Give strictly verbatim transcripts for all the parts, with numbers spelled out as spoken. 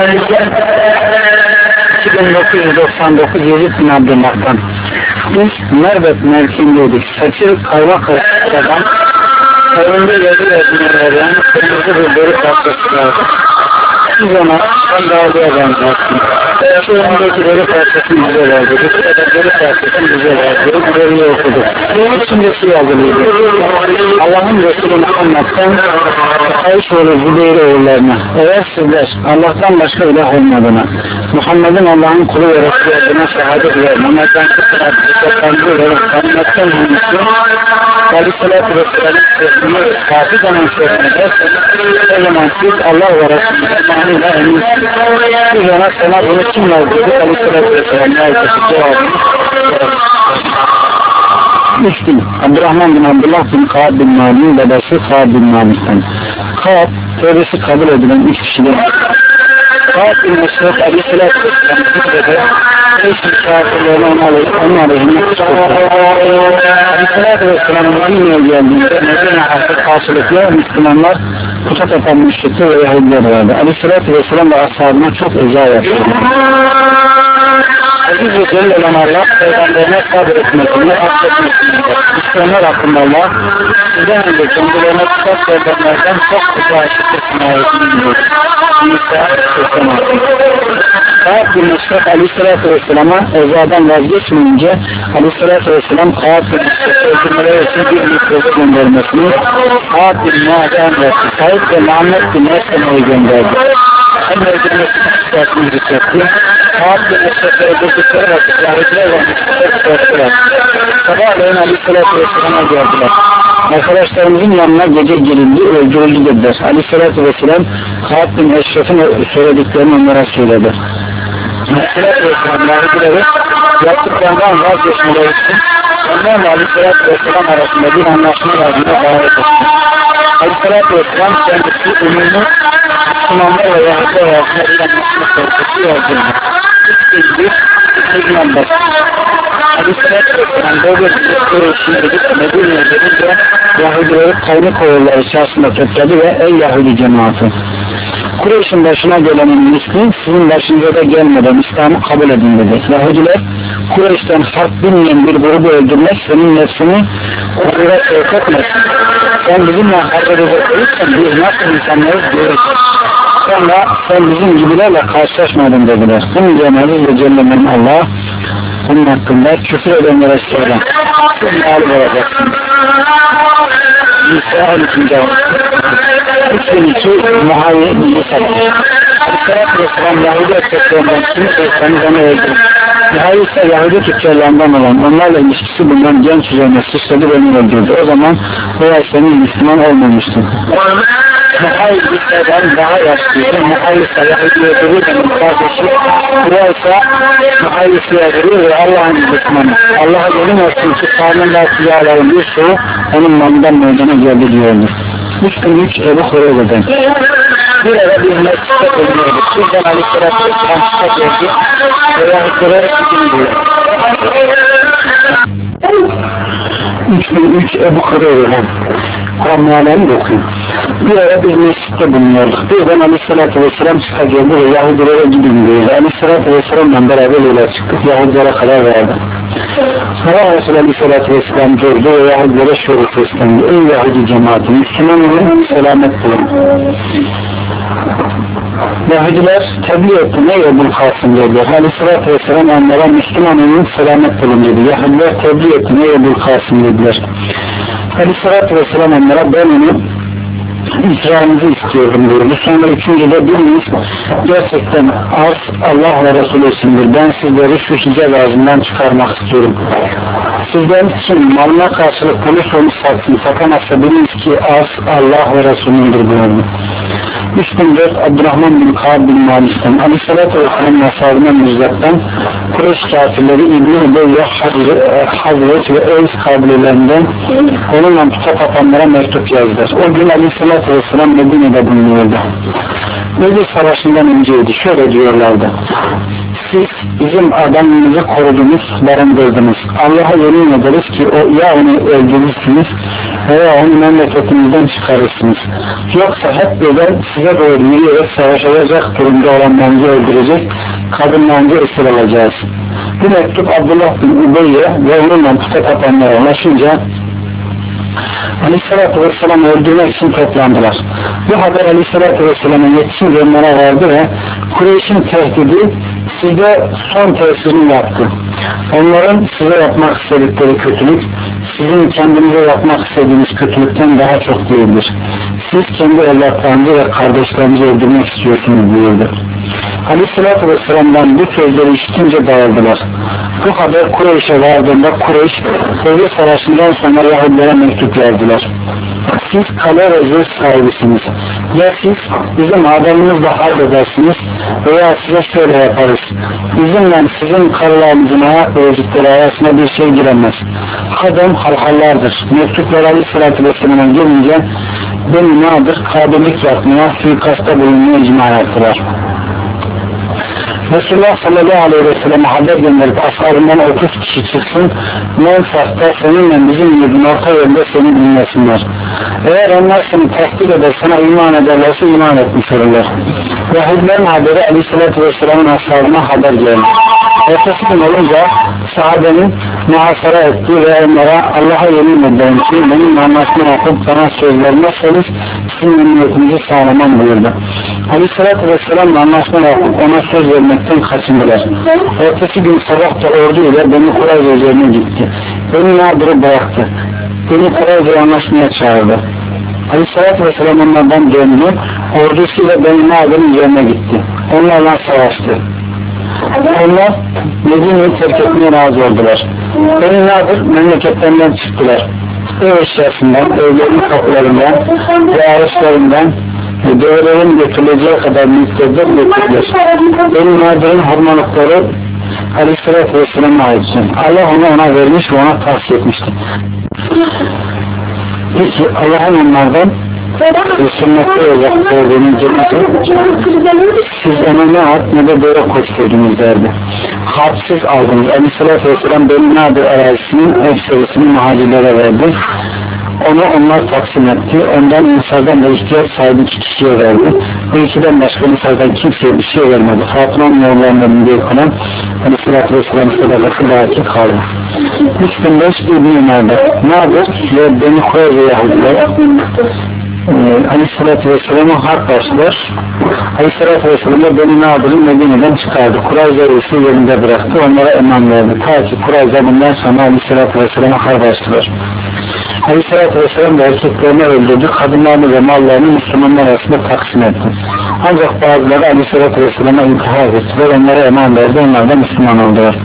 iki bin dokuz yüz doksan dokuz Yezid bin Abdullah'tan. Biz Merbet mevkindeydik. Saçı kayma karışıklardan evinde yazı etmelerden kırmızı bir deri parçası vardı. Biz ona sandalye benzettik. Şu öndeki deri parçasını bize verdik. Ya da deri parçasını bize verdik. Deriyi okuduk. İçindeki yazılıydı. Allah'ın Resulü Muhammed'den Ayşoğlu Zübeyir oğullarına, eğer sizler Allah'tan başka ilah olmadığına, Muhammed'in Allah'ın kulu ve Resulü adına şehadet ve Muhammed'den kısırat, zikretlendi ve Muhammed'den hünnüsü Aleyhisselatü Vesselam'ın sesini kafi zaman sesini derseniz, o zaman siz Allah ve Resulü'nün manıyla eminsiniz. Biz ona sana bunu kim yazdı? Aleyhisselatü Vesselam'ın yazdığı cevabını üç bin. Abdurrahman bin Abdullah bin Kaab bin Mali'nin babası Kaab bin Mali'den. Kaab, tövbesi kabul edilen üç kişiden. Kaab bin Mesut Aleyhisselatü Vesselam'ın hücrede eşli kafirlerine onun aleyhine kuşkudur. Aleyhisselatü Vesselam'ın Medine'ye geldiğinde Medine halkı karşılıklı Müslümanlar puta tapan müşrikler ve Yahudiler vardı. Aleyhisselatü Vesselam ve ashabına çok eza yaptı. Aziz ve Celle olan Allah peygamberine sabretmesini, affetmesini İslamlar hakkında Allah sizden önce kendilerine kitap verdenlerden çok eza işitmesini ayetini biliyor. Nisa seksen altı. Kaab bin Meşrek Aleyhisselatü Vesselam'a ezadan vazgeçmeyince Aleyhisselatü Vesselam Kaab bin Meşrek'e öldürmeleri için bir mikrofon göndermesini Kaab bin Muaz'a emretti. Said ve Muhammed bin Mesleme'yi gönderdi. Hem öldürmesini çıkartını zikretti. Kaab bin Meşrek'e öldürdükleri vakit Yahudiler ve Müslümanlar çıkarttılar. Sabahleyin Aleyhisselatü Vesselam'a geldiler. Arkadaşlarımızın yanına gece girildi, öldürüldü dediler. Aleyhisselatü Vesselam Kaab bin Eşref'in söylediklerini onlara söyledi. Aleyhisselatü Vesselam Yahudileri yaptıklarından vazgeçmeleri için onlarla Aleyhisselatü Vesselam arasında bir anlaşma yazmaya davet etti. Aleyhisselatü Vesselam kendisi umumi Müslümanlar ve Yahudiler arasında bir anlaşma soruşturması yazdırdı. İlk bilgi Müslüman başı. Aleyhisselatü Vesselam böyle bir soru için edip Medine'ye gelince Yahudileri kaynak oğulları içerisinde topladı ve ey Yahudi cemaati, Kureyş'in başına gelenin misli sizin başınıza da gelmeden İslam'ı kabul edin dedi. Yahudiler Kureyş'ten harp bilmeyen bir grubu öldürmek senin nefsini kurura sevk etmesin. Sen bizimle harp edecek olursan biz nasıl insanlarız görürüz. Sonra sen bizim gibilerle karşılaşmadın dediler. Bunun üzerine Aziz ve Celle'nin Allah bunun hakkında küfür edenlere söyle. Siz mağlup olacaksınız. Nisa on ikinci üç bin iki Muhammed Nisa'da Aleyhisselatü Vesselam Yahudi erkeklerinden kimi seçseniz onu öldürün. Nihayet ise Yahudi tüccarlarından olan onlarla ilişkisi bulunan genç üzerine sıçradı ve onu öldürdü. O zaman bu ay senin Müslüman olmamıştın. Muhayyid İsa'dan daha yaşlıydı. Muhayyid İsa Yahudi'ye öldürür ve kardeşi bu ay ise Muhayyid İsa'ya öldürür ve Allah'ın Müslümanı. Allah'a yemin olsun ki karnında siyahların bir çoğu onun malından meydana geldi diyordu. üç bin üç Ebu Hureyre'den. Bir ara bir mescitte bulunuyorduk. Bizden Aleyhisselatü Vesselam çıkart verdi ve Yahudilere gidin diyor. üç bin üç Ebu Hureyre'den. Kur'an-ı okuyun. Bir ara bir mescitte bulunuyorduk. Bizden Aleyhisselatü Vesselam çıkart geldi ve Yahudilere gidin diyor. Aleyhisselatü Vesselam'la beraber yola çıktık. Yahudilere karar verdi. Sonra Resulü Aleyhisselatü Vesselam durdu ve Yahudilere şöyle seslendi. Ey Yahudi cemaati, Müslüman olun, selamet bulun. Yahudiler tebliğ etti. Ne Ebu'l Kasım dediler. Aleyhisselatü Vesselam onlara Müslüman olun, selamet bulun dedi. Yahudiler tebliğ etti. Ne Ebu'l Kasım dediler. Aleyhisselatü Vesselam onlara ben onu İkramınızı istiyorum diyordu. Sonra üçüncüde biriniz gerçekten arz Allah ve Resulü içindir. Ben sizleri şu hicab ağzından çıkarmak istiyorum. Sizden kim malına karşılık polis olmuş satsın satamazsa biliniz ki arz Allah ve Resulü'ndür buyurdu. üç bin dört Abdurrahman bin Kaab bin Mali'den Aleyhisselatü Vesselam'ın ashabından müjdattan Kureyş kafirleri İbn-i Ubeyye Hazret ve Evs kabilelerinden onunla tuta tapanlara mektup yazdılar. O gün Aleyhisselatü Vesselam Medine'de bulunuyordu. Bedir Savaşı'ndan önceydi. Şöyle diyorlardı. Siz bizim adamımızı korudunuz, barındırdınız. Allah'a yemin ederiz ki o ya onu öldürürsünüz veya onu memleketinizden çıkarırsınız. Yoksa hep böyle size doğru yürüyerek savaşacak durumda olanlarınızı öldürecek, kadınlarınızı esir alacağız. Bu mektup Abdullah bin Ubeyye ve onunla puta tapanlara ulaşınca Aleyhisselatü Vesselam'ı öldürmek için toplandılar. Bu haber Aleyhisselatü Vesselam'ın yetişince onlara vardı ve Kureyş'in tehdidi size son tesirini yaptı. Onların size yapmak istedikleri kötülük sizin kendinize yapmak istediğiniz kötülükten daha çok değildir. Siz kendi evlatlarınızı ve kardeşlerinizi öldürmek istiyorsunuz buyurdu. Aleyhisselatü Vesselam'dan bu sözleri işitince dağıldılar. Bu haber Kureyş'e vardığında Kureyş Uhud Savaşı'ndan sonra Yahudilere mektup yazdılar. Siz kale ve zırh sahibisiniz. Ya siz bizim adamımızla harp edersiniz veya size şöyle yaparız. Bizimle sizin karılarınızın ayak ve özükleri arasında bir şey giremez. Kadın halhallardır. Mektuplar Aleyhisselatü Vesselam'a gelince beni nadir kabilik yapmaya, suikasta bulunmaya icma yaptılar. Resulullah sallallahu aleyhi ve sellem'e haber gönderip ashabından otuz kişi çıksın, Mensaf'ta seninle bizim yurdun orta yolda seni dinlesinler. Eğer onlar seni tasdik eder, sana iman ederlerse iman etmiş olurlar. Yahudilerin haberi Aleyhisselatü Vesselam'ın ashabına haber geldi. Ertesi gün olunca sahabenin muhasara ettiği ve onlara Allah'a yemin ederim ki benim anlaşma yapıp bana söz vermezseniz sizin emniyetinizi sağlamam buyurdu. Aleyhisselatü Vesselam'la anlaşma yapıp ona söz vermekten kaçındılar. Ertesi gün sabah da ordu ile Beni Kurayza üzerine gitti. Beni Nadir'i bıraktı. Beni Kurayza'ya anlaşmaya çağırdı. Aleyhisselatü Vesselam onlardan döndü. Ordusuyla Beni Nadir'in üzerine gitti. Onlarla savaştı. Onlar Medine'yi terk etmeye razı oldular. Beni Nadir memleketlerinden çıktılar. Ev eşyasından, evlerin kapılarından ve araçlarından ve develerin götürüleceği kadar miktarda götürdüler. Beni Nadir'in hurmalıkları Aleyhisselatü Vesselam'a aittir. Allah onu ona vermiş ve ona tavsiye etmişti. Peki Allah'ın onlardan ve sünnette olarak verdiğini cennete siz ona ne at ne de böyle koşturdunuz derdi. Harpsiz aldınız. Aleyhisselatü Vesselam Beni Nadir arazisinin ekserisini muhacirlere verdi. Onu onlar taksim etti. Ondan insandan da ihtiyaç sahibi iki kişiye verdi. Bu ikiden başka insandan kimseye bir şey vermedi. Fatıma'nın yollarından bir kalan Aleyhisselatü Vesselam sadakası dağıtı kaldı. üç bin beş İbn-i Ömer'de Nadir ve Beni Kureyze Yahudiler Ee, Aleyhisselatü Vesselam'a harp başlar. Aleyhisselatü Vesselam'a Beni Nadir'in Medine'den çıkardı. Kurayza ise yerinde bıraktı. Onlara eman verdi. Ta ki Kurayza bundan sonra Aleyhisselatü Vesselam'a harp başlar. Aleyhisselatü Vesselam da erkeklerini öldürdü. Kadınlarını ve mallarını Müslümanlar arasında taksim etti. Ancak bazıları Aleyhisselatü Vesselam'a intihar ettiler. Onlara eman verdi. Onlar da Müslüman oldular.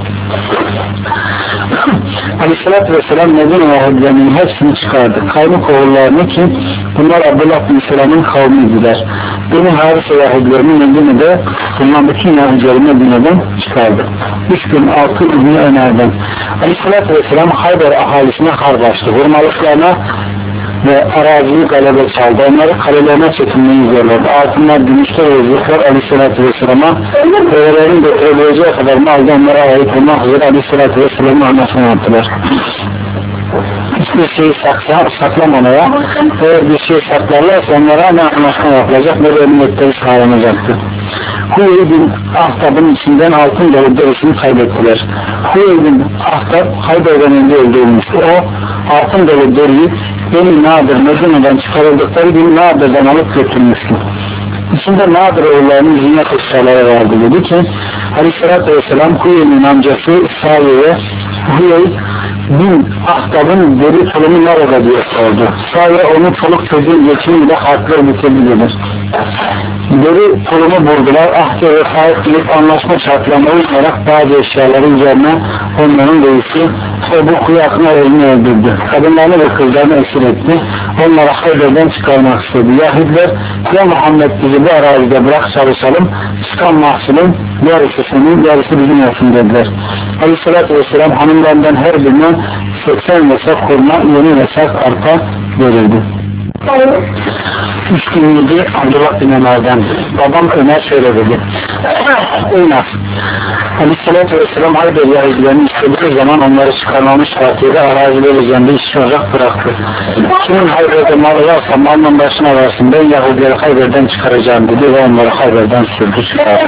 Aleyhisselatü Vesselam Medine Yahudilerinin hepsini çıkardı. Kaynık oğullarını ki bunlar Abdullah bin Selam'ın kavmiydiler. Beni Harise Yahudilerini Medine'de bulunan bütün Yahudileri Medine'den çıkardı. Üç gün altı İbn-i Ömer'den. Aleyhisselatü Vesselam Hayber ahalisine harp açtı. Hurmalıklarına ve araziyi galebe çaldı. Onları kalelerine çekilmeyi izliyorlardı. Altınlar, gümüşler ve zırhlar Aleyhisselatü Vesselam'a develerin götürüleceği kadar malda onlara ait olmak üzere Aleyhisselatü Vesselam'ı anlaşma yaptılar. Hiçbir şeyi sakla, saklamamaya, eğer bir şey saklarlarsa onlara ne anlaşma yapılacak, ne de emniyetleri sağlanacaktı. Huyey bin Ahtab'ın içinden altın dolu derisini kaybettiler. Huyey bin Ahtab Hayber'den önce öldürülmüştü. O altın dolu deriyi Beni Nadir Medine'den çıkarıldıkları gün Nadir'den alıp götürmüştü. İçinde Nadir oğullarının ziynet eşyaları vardı. Dedi ki Aleyhisselatü Vesselam Huyey'nin amcası Sahiye'ye Huyey bin Ahtab'ın deri tulumu nerede diye sordu. Sahiye onu çoluk çocuğun geçimiyle hakları bitirdi dedi. Deri tulumu buldular. Ahde ve sahip bilip anlaşma şartlarına uymayarak bazı eşyaları üzerine onların reisi Ebu Kuyak'ına elini öldürdü. Kadınlarını ve kızlarını esir etti. Onları Hayber'den çıkarmak istedi. Yahudiler ya Muhammed bizi bu arazide bırak çalışalım, çıkan mahsulün yarısı senin, yarısı bizim olsun dediler. Aleyhisselatü Vesselam hanımlarından her birine seksen vesak kurma, yeni vesak arpa verildi. Üç bin yedi Abdullah bin Ömer'den. Babam Ömer şöyle dedi. Oynar. Aleyhisselatü Vesselam Hayber Yahudilerini istediği zaman onları çıkarmamış vaktiyle araziler üzerinde işçi olarak bıraktı. Kimin Hayber'de malı varsa malının başına varsın, ben Yahudileri Hayber'den çıkaracağım dedi ve onları Hayber'den sürdü çıkardı.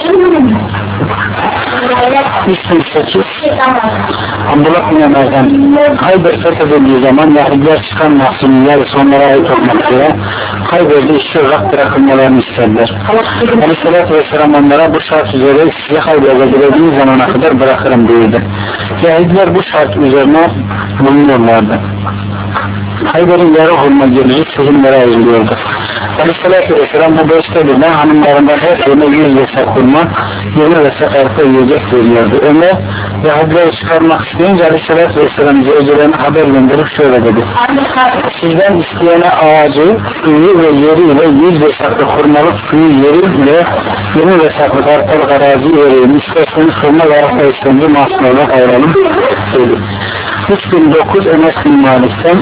üç bin sekiz Abdullah bin Ömer'den. Hayber fethedildiği zaman Yahudiler çıkan mahsulün yarısı onlara ait olmak üzere Hayber'de işçi olarak bırakılmalarını istediler. Aleyhisselatü Vesselam onlara bu şart üzere size Hayber'de geldiğiniz zamana kadar bırakırım dedi. Yahudiler bu şart üzerine bulunuyorlardı. Hayber'in yarı hurma gelince sehinlere ayrılıyordu. Aleyhisselatü Vesselam bu beşte birine hanımlarından her birine yüz vesak hurma, yirmi vesak arpa yiyecek veriyordu. Ömer Yahudileri çıkarmak isteyince Aleyhisselatü Vesselam zevcelerine haber gönderip şöyle dedi. Sizden isteyene ağacı, suyu ve yeriyle yüz vesaklık hurmalık suyu yeri ile yirmi vesaklık arpalık arazi vereyim. İsterseniz hurma ve arpa istenci mahsul olarak ayıralım dedi. üç bin dokuz Enes bin Malik'ten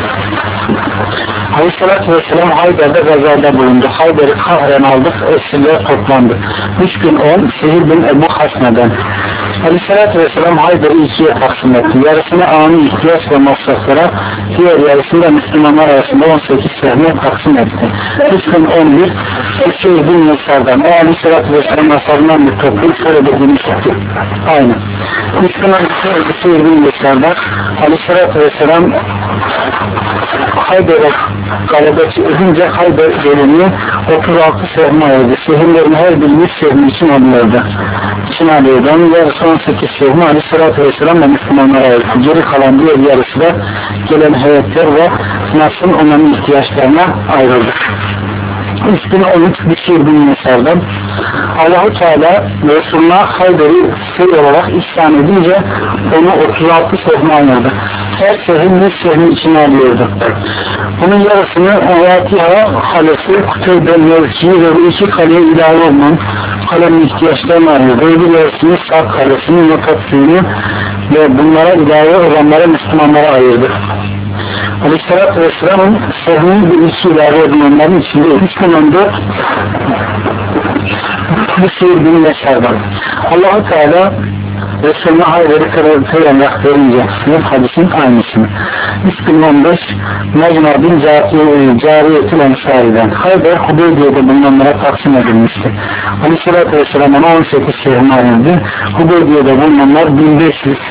Aleyhisselatü Vesselam Hayber'de gazada bulundu. Hayber'i kahren aldık, esirler toplandı. üç bin on Sehil bin Ebu Hasne'den. Aleyhisselatü Vesselam Hayber'i ikiye taksim etti. Yarısını ani ihtiyaç ve masraflara, diğer yarısını da Müslümanlar arasında on sekiz sehme taksim etti. üç bin on bir Sehil bin Yesar'dan. O Aleyhisselatü Vesselam asabından bir toplum şöyle dediğini çıktı. Aynı. üç bin on iki Sehil bin Yesar'dan Aleyhisselatü Vesselam Hayber'e galebesi edince Hayber gelini otuz altı sehme ayırdı. Sehirlerin her biri yüz sehmi için alıyordu. İçin alıyordu. Onun yarısı on sekiz sehmi Aleyhisselatü Vesselam ve Müslümanlara ayırdı. Geri kalan diğer yarısı da gelen heyetler ve nasıl onların ihtiyaçlarına ayrıldı. üç bin on üç Bişir bin Yesar'dan Allah-u Teala Resulullah Hayber'i seyir olarak ihsan edince onu otuz altı sehme ayırdı. Her sehim yüz sehmi içine alıyordu. Bunun yarısını Ayatiha Kalesi, Kuteybe Mevki ve bu iki kaleye ilave olman kalemin ihtiyaçlarını ayırdı. Öbür yarısını Sağ Kalesi'nin yatak suyunu ve bunlara ilave olanlara Müslümanlara ayırdı. Aleyhisselatü Vesselam'ın sehmin bir iki ilave edilmenlerin içinde üç bin on dört Bişir bin Yesar'dan. Allah-u Teala Resulüne Hayber'i kırıltıyarak verince hadisin aynısını. üç bin on beş Mecna bin Cariyetil Ensari'den. Hayber Hudeybiye'de bulunanlara taksim edilmişti. Aleyhisselatü Vesselam'ın on sekiz şehrine ayrıldı. Hudeybiye'de bulunanlar bin beş yüz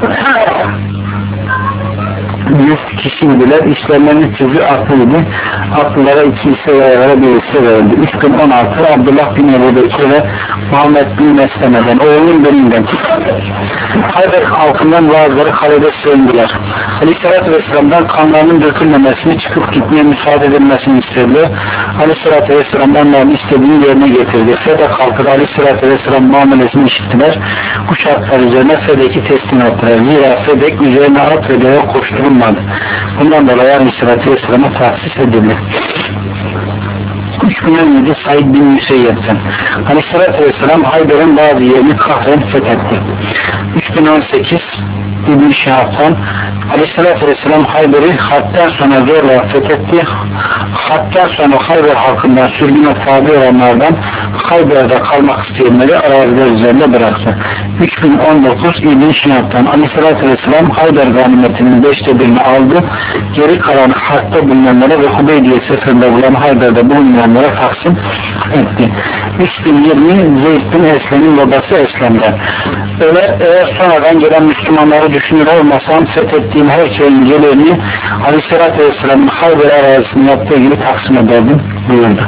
yüz kişiydiler. İşlerinin üç yüzü aklıydı. Aklılara iki ise yayalara bir ise verildi. üç bin on altı Abdullah bin Ebu Bekir ve Muhammed bin Mesleme'den oğlunun birinden Hayber halkından bazıları kalede sığındılar. Aleyhisselatü Vesselam'dan kanlarının dökülmemesini, çıkıp gitmeye müsaade edilmesini istediler. Aleyhisselatü Vesselam'dan onların istediğini yerine getirdi. Fedek halkı Aleyhisselatü Vesselam muamelesini işittiler. Bu şartlar üzerine Fedek'i teslim ettiler. Zira Fedek üzerine at ve deve koşturulmadı. Bundan dolayı Aleyhisselatü Vesselam'a tahsis edildi. üç bin on yedi Said bin Müseyyep'ten Aleyhisselatü Vesselam Hayber'in bazı yerini kahren fethetti. üç bin on sekiz İbn-i Şahab'tan Aleyhisselatü Vesselam Hayber'i Harp'ten sonra zorla fethetti. Harp'ten sonra Hayber halkından sürgüne tabi olanlardan Hayber'de kalmak isteyenleri araziler üzerinde bıraktı. üç bin on dokuz İbn-i Şahab'tan Aleyhisselatü Vesselam Hayber ganimetinin beşte birini aldı. Geri kalan Harp'ta bulunanlara ve Hudeybiye seferinde bulan Hayber'de bulunanlara taksim etti. üç bin yirmi Zeyd bin Eslem'in babası Eslem'den. Öyle eğer sonradan gelen Müslümanları düşünür olmasam fethettiğim her şeyin gelirini Aleyhisselatü Vesselam'ın Hayber arazisini yaptığı gibi taksim ederdim buyurdu.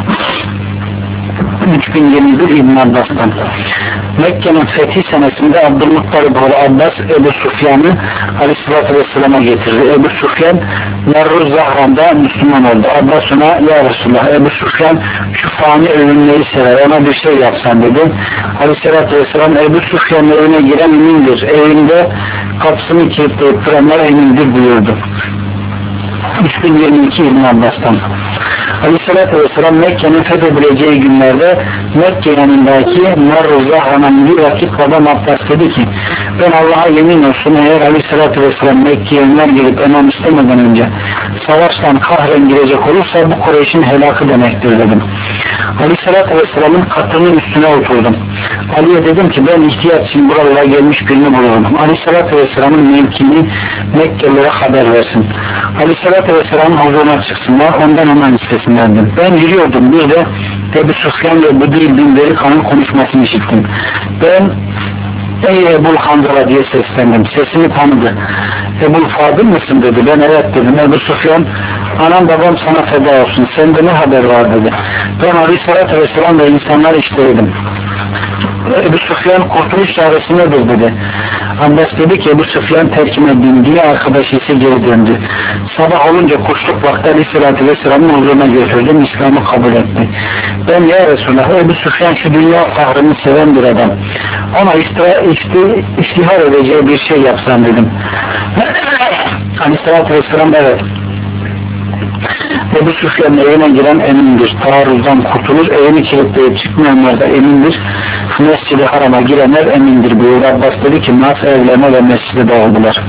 üç bin yirmi bir İbn Abbas'tan Mekke'nin fethi senesinde Abdülmuttalib oğlu Abbas Ebu Sufyan'ı Aleyhisselatü Vesselam'a getirdi. Ebu Sufyan Merruz Zahran'da Müslüman oldu. Abbas ona ya Resulullah Ebu Sufyan şu fani övünmeyi sever, ona bir şey yapsan dedi. Aleyhisselatü Vesselam Ebu Sufyan'ın evine giren emindir. Evinde kapısını kilitleyip duranlar emindir buyurdu. üç bin yirmi iki İbn Abbas'tan. Aleyhissalatü vesselam Mekke'nin fethedileceği günlerde Mekke yanındaki Marru Zahra'nın bir vakit babam Abbas dedi ki, ben Allah'a yemin olsun eğer Aleyhissalatü vesselam Mekke'ye onlar gelip eman istemeden önce savaştan kahren girecek olursa bu Kureyş'in helakı demektir dedim. Aleyhissalatü vesselamın katının üstüne oturdum. Ali'ye dedim ki ben ihtiyat için buralara gelmiş birini buluyorum. Aleyhissalatü vesselamın mevkini Mekkelilere haber versin. Aleyhissalatü vesselamın huzuruna çıksınlar, ondan eman istesinlerdim. Ben yürüyordum, bir de Ebu Süfyan ve Budeyl bin Verikan'ın konuşmasını işittim. Ben ey Ebul Hanzala diye seslendim. Sesini tanıdı. Ebul Fadıl mısın dedi. Ben evet dedim. Ebu Süfyan, anam babam sana feda olsun. Sende ne haber var dedi. Ben Aleyhisselatü Vesselam ve insanlar işteydim. Ebu Süfyan kurtuluş çaresi nedir dedi. Abbas dedi ki Ebu Süfyan terkime bindi, arkadaşı ise geri döndü. Sabah olunca kuşluk vakti Aleyhisselatü Vesselam'ın huzuruna götürdüm, İslam'ı kabul etti. Ben ya Resulullah, Ebu Süfyan şu dünya fahrını seven bir adam. Ona istihar, istihar edeceği bir şey yapsam dedim. Aleyhisselatü Vesselam evet. Ebu Süfyan'ın evine giren emindir. Taarruzdan kurtulur. Evini kilitleyip çıkmayanlar da emindir. Mescid-i Haram'a girenler emindir buyurdu. Abbas dedi ki nasıl evlerine ve mescide dağıldılar.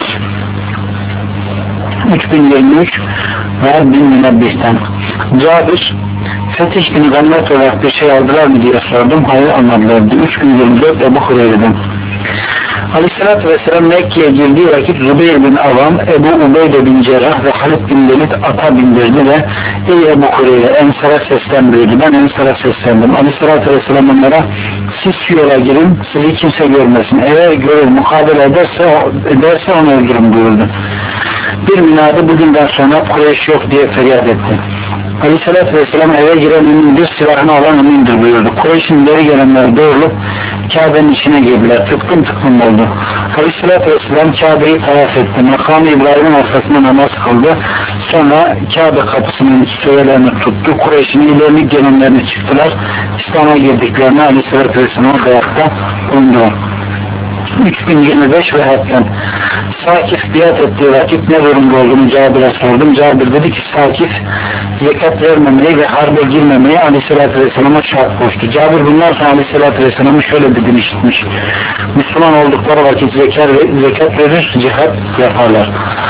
üç bin yirmi üç ve bin Münebbih'ten Cabir, fetih günü ganimet olarak bir şey aldılar mı diye sordum. Hayır, anladılar. üç bin yirmi dört Ebu Hureyre'den. Aleyhissalatü vesselam Mekke'ye girdiği vakit Zübeyir bin Avam, Ebu Ubeyde bin Cerrah ve Halid bin Velid ata bindirdi ve ey Ebu Hureyre Ensar'a seslendirdi. Ben Ensar'a seslendim. Aleyhissalatü vesselam onlara siz şu yola girin, sizi kimse görmesin. Eğer görür, mukabele ederse, ederse onu öldürün buyurdu. Bir münadi bugünden sonra Kureyş yok diye feryat etti. Aleyhissalatü vesselam eve giren emindir, silahını alan emindir buyurdu. Kureyş'in ileri gelenler doğrulup Kabe'nin içine girdiler. Tıklım tıklım oldu. Aleyhissalatü vesselam Kabe'yi tavaf etti. Makam-ı İbrahim'in arkasında namaz kıldı. Sonra Kabe kapısının söğelerini tuttu. Kureyş'in ileri gelenlerini çıktılar. İslam'a girdiklerini Aleyhissalatü vesselam ayakta bulundu. üç bin yirmi beş ve hatten Sakif biat ettiği vakit ne durumda olduğunu Cabir'e sordum. Cabir dedi ki Sakif zekat vermemeyi ve harbe girmemeyi Aleyhisselatü Vesselam'a şart koştu. Cabir bundan sonra Aleyhisselatü Vesselam'ı şöyle dediğini işitmiş. Müslüman oldukları vakit zekat, zekat verir, cihat yaparlar.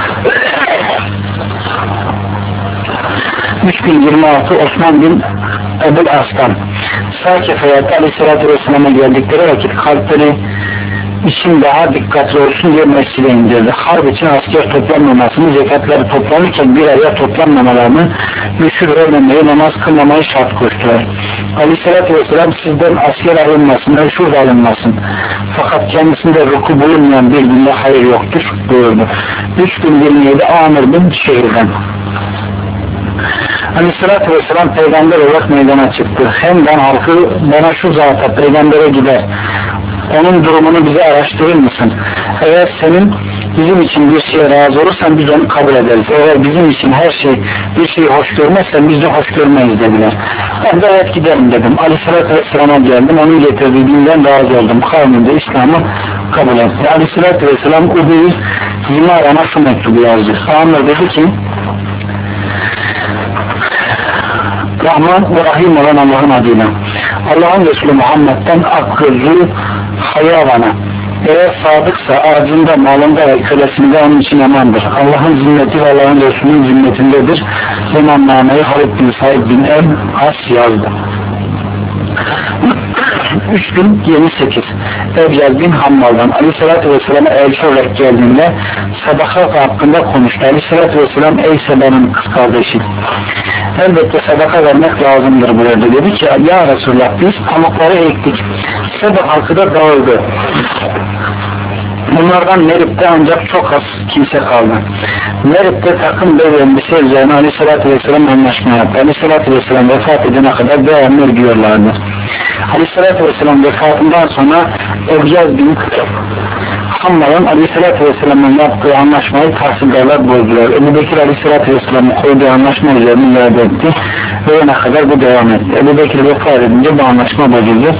üç bin yirmi altı Osman bin Ebu'l As'tan Sakif hayatta Aleyhisselatü Vesselam'a geldikleri vakit kalpleri için daha dikkatli olsun diye mescide indirdi. Harp için asker toplanmamasını, zekatları toplanırken bir araya toplanmamalarını, müşür vermemeyi, namaz kılmamayı şart koştular. Aleyhissalatü vesselam sizden asker alınmasın, ölçür alınmasın. Fakat kendisinde ruku bulunmayan bir günde hayır yoktur buyurdu. üç bin yirmi yedi Amir bin Şehir'den. Aleyhissalatü vesselam peygamber olarak meydana çıktı. Hemden halkı bana şu zata peygambere gider. Onun durumunu bize araştırır mısın? Eğer senin bizim için bir şeye razı olursan biz onu kabul ederiz. Eğer bizim için her şey bir şeyi hoş görmezsen biz de hoş görmeyiz dediler. Ben de evet giderim dedim. Aleyhissalatü vesselam'a geldim. Onun getirdiği dinden razı oldum. Kavminde İslam'ı kabul etti. Aleyhissalatü vesselam Ubey'i Zimara'na şu mektubu yazdı. Amir dedi ki Rahman ve Rahim olan Allah'ın adıyla Allah'ın Resulü Muhammed'den Akkızı Hayavan'a eğer sadıksa ağacında, malında ve kölesinde onun için emandır. Allah'ın zimmeti ve Allah'ın Resulü'nün zimmetindedir. Zemannameyi Halid bin Said bin El-As yazdı. üç bin yirmi sekiz Ebyaz bin Hammal'dan Aleyhisselatü Vesselam'a elçi olarak geldiğinde sadaka hakkında konuştu. Aleyhisselatü Vesselam ey Seba'nın kız kardeşi elbette sadaka vermek lazımdır buyurdu. Dedi ki ya Resulullah biz pamukları ektik. Seba halkı da dağıldı. Bunlardan Merip'te ancak çok az kimse kaldı. Merip'te takım bey elbise üzerine Aleyhisselatü Vesselam anlaşma yaptı. Aleyhisselatü Vesselam vefat edene kadar devamlı ödüyorlardı. Aleyhisselatü Vesselam vefatından sonra Ebyaz bin Hammal'ın Aleyhisselatü Vesselam'ın yaptığı anlaşmayı tahsildarlar bozdular. Ebu Bekir Aleyhisselatü Vesselam'ın koyduğu anlaşma üzerine iade etti ve ona kadar bu devam etti. Ebu Bekir vefat edince bu anlaşma bozuldu.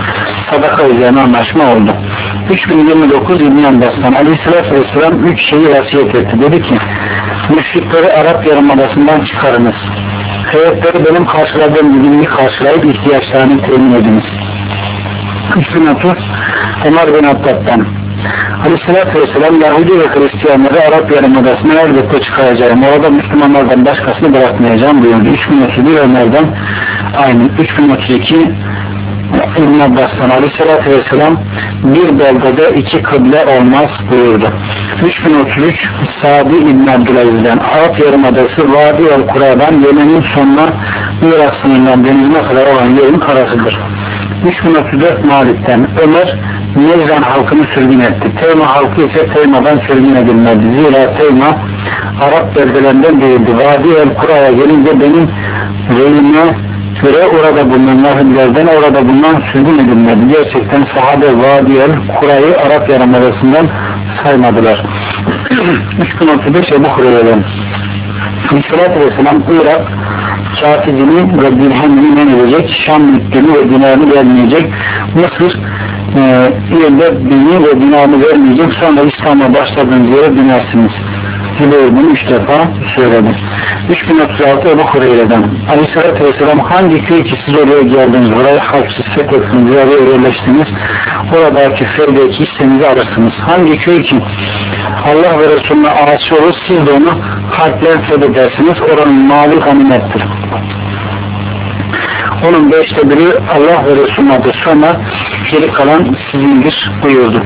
sadaka üzerine anlaşma oldu. üç bin yirmi dokuz İbn Abbas'tan Aleyhisselatü Vesselam üç şeyi vasiyet etti. Dedi ki, müşrikleri Arap Yarımadası'ndan çıkarınız. Heyetleri benim karşıladığım gibi karşılayıp ihtiyaçlarını temin ediniz. üç bin otuz Ömer bin Hattab'dan Aleyhisselatü Vesselam Yahudi ve Hristiyanları Arap Yarımadası'na elbette çıkaracağım. Orada Müslümanlardan başkasını bırakmayacağım buyurdu. üç bin otuz bir Ömer'den aynı. üç bin otuz iki İbn Abbas'tan Aleyhisselatü Vesselam bir beldede iki kıble olmaz buyurdu. üç bin otuz üç Sadi İbn Abdülaziz'den Arap Yarımadası Vadi el Kura'dan Yemen'in sonuna Irak sınırından denizine kadar olan yerin karasıdır. üç bin otuz dört Malik'ten Ömer Nezran halkını sürgün etti. Teyma halkı ise Teyma'dan sürgün edilmedi. Zira Teyma Arap beldelerinden değildi. Vadi el Kura'ya gelince benim velime göre orada bulunan Yahudilerden orada bulunan sürgün edilmedi. Gerçekten sahabe Vadi el Kura'yı Arap Yarımadası'ndan saymadılar. üç bin otuz beş Ebu Hureyre'den Aleyhisselatü Vesselam Irak kâfizini ve dirhemini men edecek, Şam mülkünü ve dinarını vermeyecek, Mısır e, yerinde dini ve dinarını vermeyecek, sonra İslam'a başladığınız yere dönersiniz. Bunu üç defa söyledi. üç bin otuz altı Ebu Hureyre'den Aleyhisselatü Vesselam hangi köy ki siz oraya geldiniz, orayı halksız fethettiniz, oraya yerleştiniz, oradaki ferdeki hissenizi alırsınız. Hangi köy ki Allah ve Resulüne asi olur, siz de onu kalplen fethedersiniz, oranın mali ganimettir. Onun beşte biri Allah ve Resulüne'dir, sonra geri kalan sizindir buyurdu.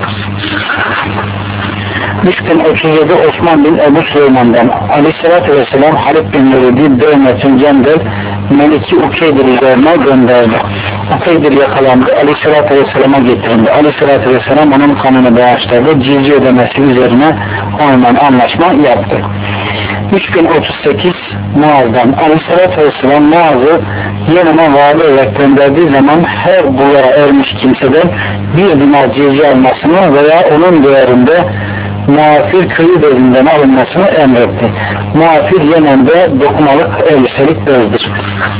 üç bin otuz yedi Osman bin Ebu Süleyman'dan Aleyhisselatü Vesselam Halid bin Velid'i Dövmet'in Cendel Meliki Ukeydir üzerine gönderdi. Ukeydir yakalandı. Aleyhisselatü Vesselam'a getirildi. Aleyhisselatü Vesselam onun kanını bağışladı. Cizye ödemesi üzerine onunla anlaşma yaptı. üç bin otuz sekiz Muaz'dan Aleyhisselatü Vesselam Muaz'ı yanına vali olarak gönderdiği zaman her bunlara ermiş kimseden bir dinar cizye almasını veya onun değerinde muafir köyü bezinden alınmasını emretti. Muafir Yemen'de dokumalık elbiselik bezdir.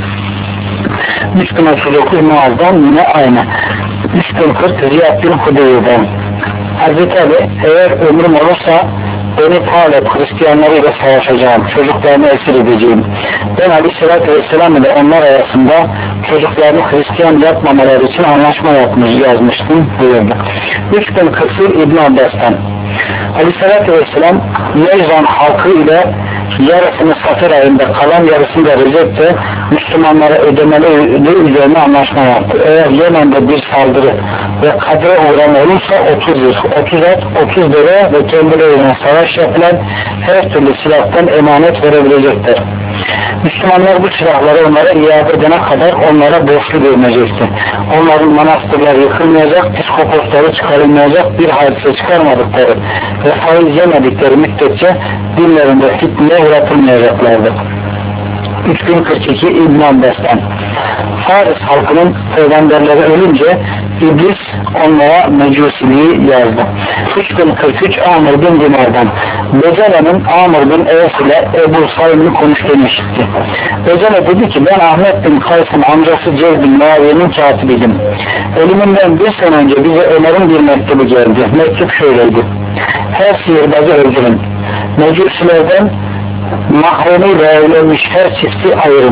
üç bin otuz dokuz Muaz'dan yine aynı. üç bin kırk Ziyad bin Hudeyir'den Hazreti Ali eğer ömrüm olursa beni Talep Hristiyanlarıyla savaşacağım, çocuklarını esir edeceğim. Ben Aleyhisselatü Vesselam ile onlar arasında çocuklarını Hristiyan yapmamaları için anlaşma yapmış yazmıştım buyurdu. üç bin kırk İbn Abbas'tan Aleyhisselatü Vesselam Necran halkı ile yarısını Safir ayında kalan yarısını da Recep'te Müslümanlara ödemeleri üzerine anlaşma yaptı. Eğer Yemen'de bir saldırı ve kadre uğrama olursa otuz yıl, otuz at, otuz deve ve kendilerine savaş yapılan her türlü silahtan emanet verebilecekler. Müslümanlar bu silahları onlara iade edene kadar onlara borçlu görünecekti. Onların manastırları yıkılmayacak, psikoposları çıkarılmayacak, bir hadise çıkarmadıkları ve faiz yemedikleri müddetçe dinlerinde fitneye uğratılmayacaklardı. üç bin kırk iki İbn Abbas'tan Faris halkının peygamberleri ölünce İblis onlara mecusiliği yazdı. üç bin kırk üç Amr bin Dinar'dan Bezele'nin Amr bin Eves ile Ebu Salim'i konuştuğunu işitti. Bezele dedi ki ben Ahmet bin Kays'ın amcası Cez bin Muaviye'nin katibiydim. Ölümünden bir sene önce bize Ömer'in bir mektubu geldi. Mektup şöyleydi: her sihirbazı öldürün. Mecusilerden mahremiyle evlenmiş her çifti ayırın.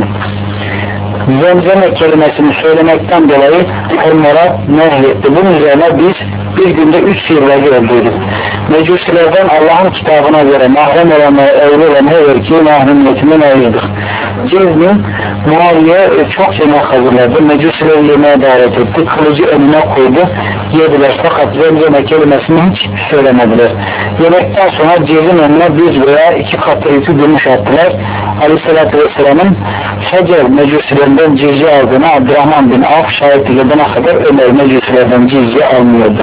Zemzeme kelimesini söylemekten dolayı onlara nehyetti. Bunun üzerine biz bir günde üç sihirbazı öldürdük. Mecusilerden Allah'ın kitabına göre mahrem olanlara evli olan her erkeği mahremiyetinden ayırdık. Cezmi Muaviye çok yemek hazırladı. Mecusileri yemeğe davet etti. Kılıcı önüne koydu. Yediler fakat zemzeme kelimesini hiç söylemediler. Yemekten sonra cezin önüne bir veya iki katı yükü gümüş attılar. Aleyhisselatü Vesselam'ın Hacer mecusilerinden cizye aldığına Abdurrahman bin Avf şahitlik edene kadar Ömer mecusilerden cizye almıyordu.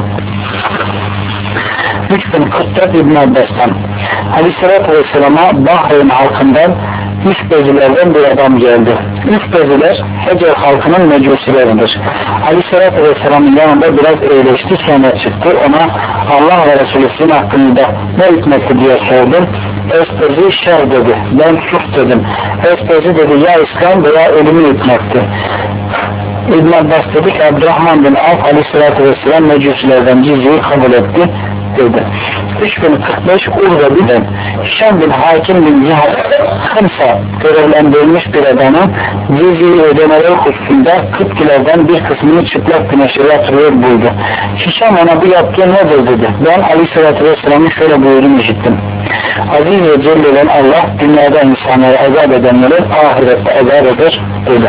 üç bin kırk dört İbn Abbas'tan Aleyhisselatü Vesselam'a Bahreyn halkından üç bezilerden bir adam geldi. Üç beziler Hacer halkının mecusileridir. Aleyhisselatü Vesselam'ın yanında biraz eğleşti, sonra çıktı. Ona Allah ve Resulü sizin hakkında ne hükmetti diye sordum. Espezi şer dedi. Ben sus dedim. Espezi dedi ya İslam veya ölümü hükmetti. İbn Abbas dedi ki Abdurrahman bin Avf aleyhissalatü vesselam mecusilerden cizyeyi kabul etti dedi. üç bin kırk beş Urve bin Hişam bin Hakim bin Zihar Hımsa görevlendirilmiş bir adamı cizyeyi ödemeleri hususunda Kıptilerden bir kısmını çıplak güneşe yatırıyor buldu. Hişam ona bu yaptığı nedir dedi. Ben aleyhissalatü vesselam'ın şöyle buyurduğunu işittim. Aziz ve Celle olan Allah dünyada insanları azap edenleri ahirette azap eder dedi.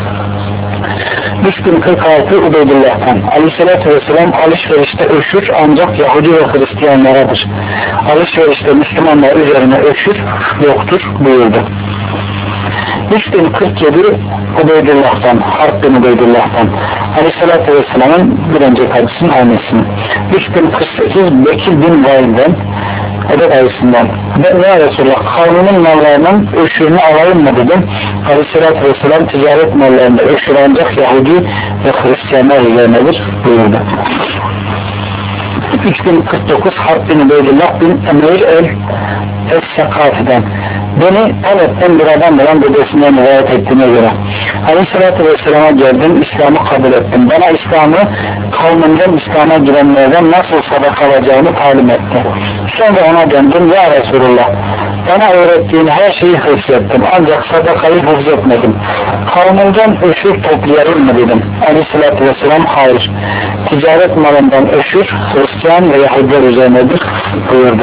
üç bin kırk altı Ubeydullah'tan aleyhissalatü vesselam alışverişte öşür ancak Yahudi ve Hristiyanlaradır. Alışverişte Müslümanlar üzerine öşür yoktur buyurdu. üç bin kırk yedi Ubeydullah'tan Harp bin Ubeydullah'tan aleyhissalatü vesselamın bir önceki hadisinin aynısını. üç bin kırk sekiz Bekir bin Vail'den Edep ayısından ben ya Resulullah kavminin mallarının öşürünü alayım mı dedim. Aleyhissalatü vesselam ticaret mallarında öşür ancak Yahudi ve Hristiyanlar üzerinedir buyurdu. üç bin kırk dokuz Harp bin Ubeydullah bin Emir el Es-Sakafi'den beni taletten bir adam olan dedesinden rivayet ettiğine göre Aleyhisselatü Vesselam'a geldim, İslam'ı kabul ettim. Bana İslam'ı kavminden İslam'a girenlerden nasıl sadaka alacağını talim etti. Sonra ona döndüm, ya Resulullah bana öğrettiğin her şeyi hıfzettim ancak sadakayı hıfzetmedim. Kavminden öşür toplayalım mı dedim. Aleyhisselatü Vesselam hayır. Ticaret malından öşür Hristiyan ve Yahudiler üzerinedir buyurdu.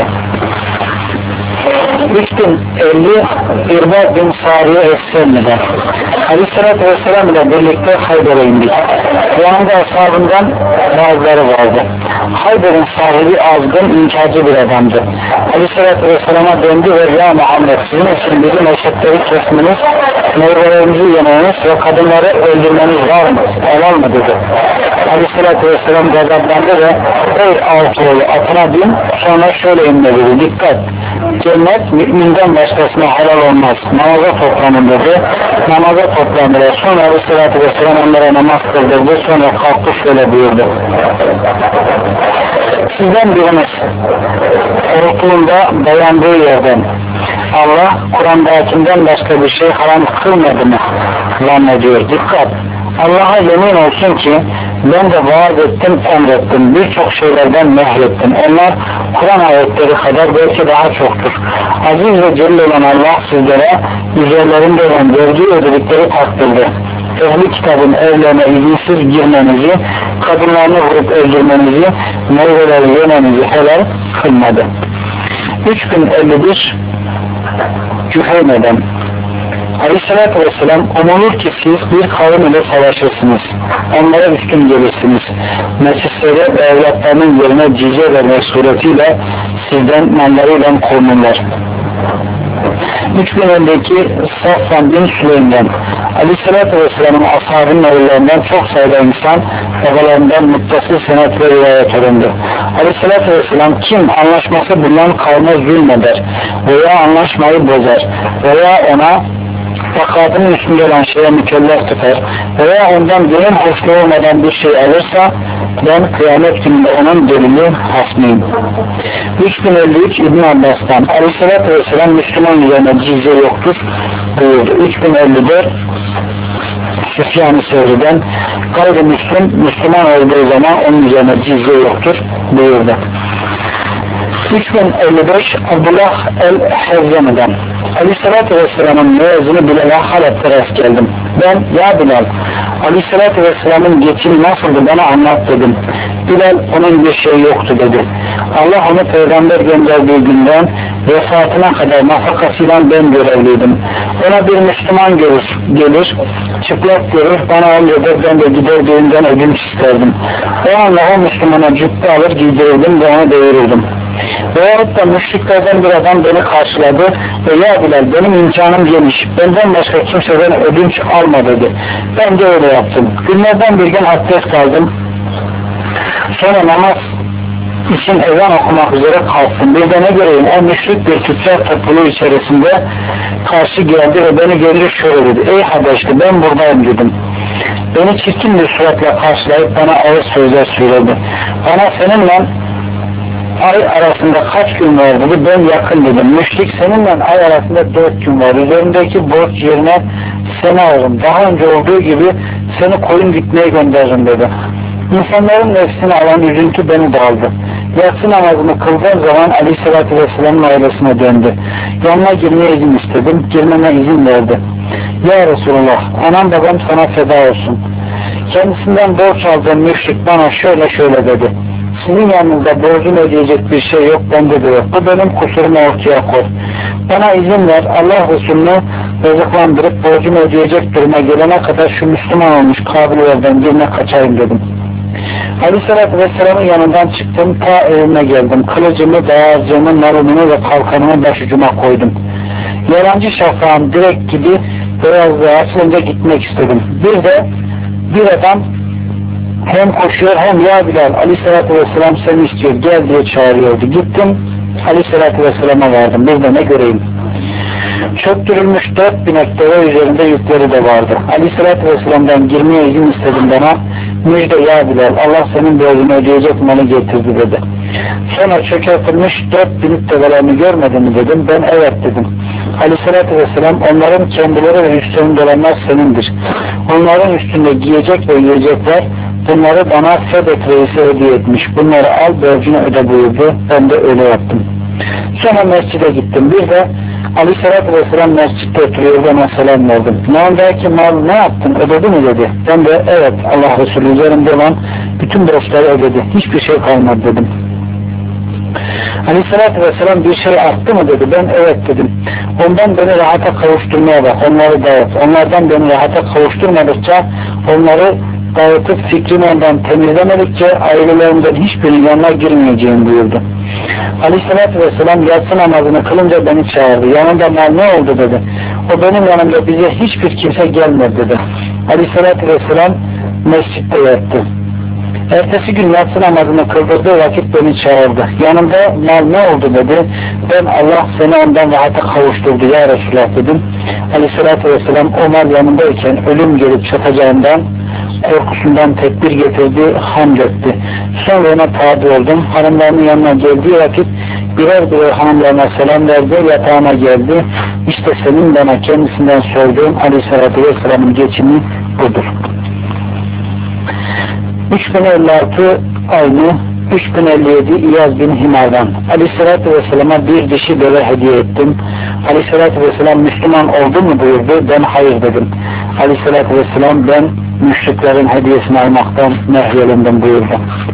üç bin elli İrbad bin Sariye Es-Selmi'den Aleyhisselatü Vesselam ile birlikte Hayber'e indik. Yanında ashabından bazıları vardı. Hayber'in sahibi azgın, inkarcı bir adamdı. Aleyhisselatü Vesselam'a döndü ve ya Muhammed sizin için bizim eşekleri kesmeniz, meyvelerimizi yemeniz ve kadınları öldürmeniz var mı? Helal mı dedi. Aleyhisselatü Vesselam gazaplandı ve ey altıoğlu atına bin sonra şöyle inme dedi. Dikkat! Cennet müminden başkasına helal olmaz. Namaza toplanın dedi. Namaza toplandılar. Sonra Aleyhisselatü Vesselam onlara namaz kıldırdı. Sonra kalktı şöyle buyurdu. Sizden biriniz korktuğunda dayandığı yerden Allah Kur'an'dakinden başka bir şey haram kılmadı mı zannediyor. Dikkat! Allah'a yemin olsun ki ben de vaaz ettim, emrettim, birçok şeylerden mehrettim. Onlar Kur'an ayetleri kadar belki daha çoktur. Aziz ve Celle olan Allah sizlere üzerlerinde olan gördüğü ödelikleri takdirde ehli kitabın evlerine izinsiz girmenizi, kadınlarını vurup öldürmenizi, meyveleri yemenizi helal kılmadı. üç bin elli bir Cüheyne'den Aleyhisselatü Vesselam umulur ki siz bir kavim ile savaşırsınız. Onlara üstün gelirsiniz. Mescitleri evlatlarının yerine cize vermek suretiyle sizden mallarıyla korunurlar. üç bin elli Safvan bin Süleym'den Aleyhisselatü Vesselam'ın ashabının evlerinden çok sayıda insan babalarından muttasıl senet ve rivayet olundu. Aleyhisselatü Vesselam kim anlaşması bulunan kavme zulmeder veya anlaşmayı bozar veya ona fakatının üstünde olan şeye mükellef tutar veya ondan gönül hoşlu olmadan bir şey alırsa ben kıyamet gününde onun delili hasmıyım. üç bin elli üç İbn Abbas'tan Aleyhisselatü Vesselam Müslüman üzerine cizye yoktur buyurdu. üç bin elli dört Süfyan-ı Sevri'den gayrimüslim Müslüman olduğu zaman onun üzerine cizye yoktur buyurdu. üç bin elli beş Abdullah el-Hezzemi'den Aleyhisselatü Vesselam'ın müezzini Bilal'e Halep'te rast geldim. Ben ya Bilal Aleyhisselatü Vesselam'ın geçimi nasıldı bana anlat dedim. Bilal onun bir şey yoktu dedi. Allah onu peygamber gönderdiği günden vefatına kadar nafakasıyla ben görevliydim. Ona bir Müslüman görür, gelir, çıplak görür, bana emreder, ben de gider düğünden ödünç isterdim. O anda o Müslümana cübbe alır giydirirdim ve onu devirirdim. Veyahut da müşriklerden bir adam beni karşıladı ve ya Bilal benim imkanım geniş, benden başka kimseden ödünç alma dedi. Ben de öyle yaptım. Günlerden bir gün abdest aldım. Sonra namaz için ezan okumak üzere kalktım. Bir de ne göreyim o müşrik bir tüccar topluluğu içerisinde karşı geldi ve beni görünce şöyle dedi. Ey Habeşli ben buradayım dedim. Beni çirkin bir suratla karşılayıp bana ağır sözler söyledi. Bana seninle ay arasında kaç gün var dedi. Ben yakın dedim. Müşrik seninle ay arasında dört gün var. Üzerindeki borç yerine seni alırım. Daha önce olduğu gibi seni koyun gitmeye gönderirim dedi. İnsanların nefsini alan üzüntü beni de aldı. Yatsı namazını kıldığım zaman Aleyhisselatü Vesselam'ın ailesine döndü. Yanına girmeye izin istedim. Girmeme izin verdi. Ya Resulullah, anam babam sana feda olsun. Kendisinden borç aldığım müşrik bana şöyle şöyle dedi. Sizin yanınızda borcunu ödeyecek bir şey yok, bende de yok. Bu benim kusurumu ortaya koy. Bana izin ver, Allah Resulü'nü rızıklandırıp borcumu ödeyecek duruma gelene kadar şu Müslüman olmuş kabillerden birine kaçayım dedim. Aleyhisselatü Vesselam'ın yanından çıktım, ta evime geldim. Kılıcımı, dağarcığımı, marulunu ve kalkanımı başucuma koydum. Yalancı şafağın direkt gibi beyazlığa açılınca gitmek istedim. Bir de bir adam hem koşuyor hem ya Bilal, Aleyhisselatü Vesselam seni istiyor, gel diye çağırıyordu. Gittim, Aleyhisselatü Vesselam'a vardım. Bir de ne göreyim? Çöktürülmüş dört binek deve üzerinde yükleri de vardı. Aleyhisselatü Vesselam'dan girmeye izin istedim bana. Müjde ya Bilal, Allah senin borcunu ödeyecek malı getirdi dedi. Sonra çökertilmiş dört binek develerini görmedin mi dedim. Ben evet dedim. Aleyhisselatü Vesselam onların kendileri ve üstlerinde olanlar senindir. Onların üstünde giyecek ve yiyecekler, bunları bana Fedek reisi hediye etmiş. Bunları al, borcunu öde buyurdu. Ben de öyle yaptım. Sonra mescide gittim. Bir de Aleyhisselatü Vesselam mescitte oturuyor, bana selam verdim. Yanındaki mal ne yaptın, ödedi mi dedi. Ben de evet, Allah Resulü üzerimde olan bütün borçları ödedi. Hiçbir şey kalmadı dedim. Aleyhisselatü Vesselam bir şey arttı mı dedi. Ben evet dedim. Ondan beni rahata kavuşturmaya bak, onları dağıt. Onlardan beni rahata kavuşturmadıkça onları dağıtıp fikrimi ondan temizlemedikçe ailelerinden hiçbirinin yanına girmeyeceğim buyurdu. Aleyhisselatü Vesselam yatsı namazını kılınca beni çağırdı. Yanında mal ne oldu dedi. O benim yanımda bize hiçbir kimse gelmedi dedi. Aleyhisselatü Vesselam mescitte yattı. Ertesi gün yatsı namazını kıldırdığı vakit beni çağırdı. Yanımda mal ne oldu dedi. Ben Allah seni ondan rahata kavuşturdu ya Resulullah dedim. Aleyhisselatü Vesselam o mal yanındayken ölüm gelip çatacağından korkusundan tekbir getirdi, hamd etti. Sonra ona tabi oldum. Hanımlarının yanına geldiği vakit birer birer hanımlarına selam verdi, yatağına geldi. İşte senin bana kendisinden sorduğum Aleyhisselatü Vesselam'ın geçimi budur. üç bin elli altı aynı üç bin elli yedi İyaz bin Himar'dan Aleyhisselatü Vesselam'a bir dişi deve hediye ettim. Aleyhisselatü Vesselam Müslüman oldu mu buyurdu. Ben hayır dedim. Aleyhisselatü Vesselam ben müşriklerin hediyesini almaktan nehyolundum buyurdu.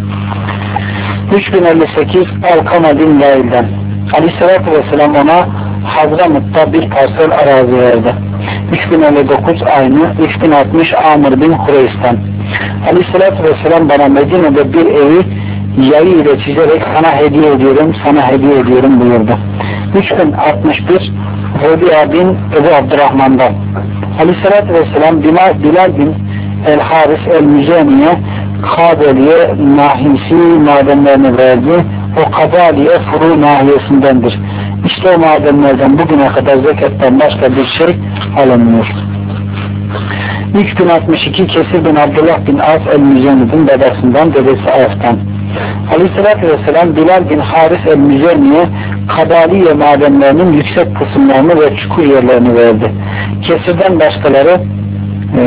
üç bin elli sekiz Alkama bin Lail'den Aleyhisselatü Vesselam ona Hazramut'ta bir parsel arazi verdi. üç bin elli dokuz aynı üç bin altmış Amr bin Hureys'ten Aleyhisselatü Vesselam bana Medine'de bir evi yayı ile çizerek sana hediye ediyorum, sana hediye ediyorum buyurdu. üç bin altmış bir Rabi'a bin Ebu Abdurrahman'dan Aleyhisselatü Vesselam Bilal bin El-Haris El-Müzeni'ye Kabeli'ye nahisi madenlerini verdi. O Kabali'ye furu nahiyesindendir. İşte o madenlerden bugüne kadar zekattan başka bir şey alınmıyor. üç bin altmış iki Kesir bin Abdullah bin As El-Müzeni'nin dedesinden, dedesi As'tan. Aleyhisselatü Vesselam Bilal bin Haris El-Müzeni'ye Kabaliye madenlerinin yüksek kısımlarını ve çukur yerlerini verdi. Kesirden başkaları e,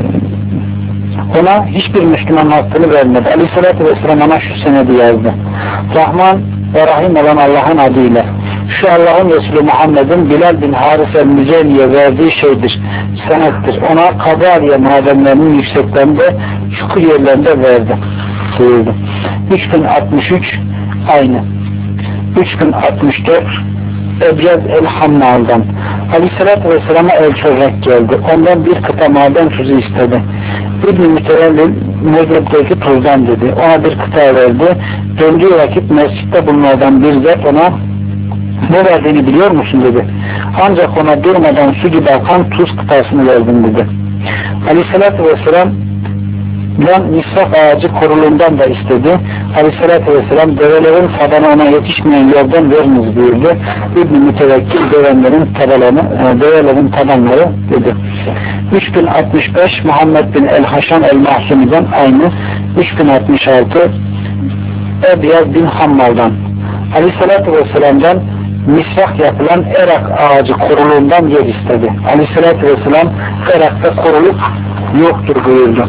ona hiçbir Müslüman hakkını vermedi. Aleyhisselatü Vesselam ona şu senedi yazdı. Rahman ve Rahim olan Allah'ın adıyla. Şu Allah'ın Resulü Muhammed'in Bilal bin Haris el-Müzeni'ye verdiği şeydir, senettir. Ona Kabaliye madenlerinin yükseklerinde, çukur yerlerinde verdi. Buyurdu. üç bin altmış üç aynı. üç bin altmış dört Ebyaz el-Hammal'dan Aleyhisselatü Vesselam'a elçi olarak geldi. Ondan bir kıta maden tuzu istedi. İbn-i Müterellil Mezrep'teki tuzdan dedi. Ona bir kıta verdi. Döndüğü vakit mescitte bulunmadan bir zat ona ne verdiğini biliyor musun dedi. Ancak ona durmadan su gibi akan tuz kıtasını verdim dedi. Aleyhisselatü Vesselam Lan misvak ağacı koruluğundan da istedi. Aleyhisselatü Vesselam develerin tabanı ona yetişmeyen yerden veriniz buyurdu. İbn-i Mütevekkil develerin tabanları, develerin tabanları dedi. üç bin altmış beş Muhammed bin El-Haşan El-Mahsumi'den aynı. üç bin altmış altı Ebyaz bin Hammal'dan Aleyhisselatü Vesselam'dan misvak yapılan erak ağacı koruluğundan yer istedi. Aleyhisselatü Vesselam erakta korulup yoktur buyurdu.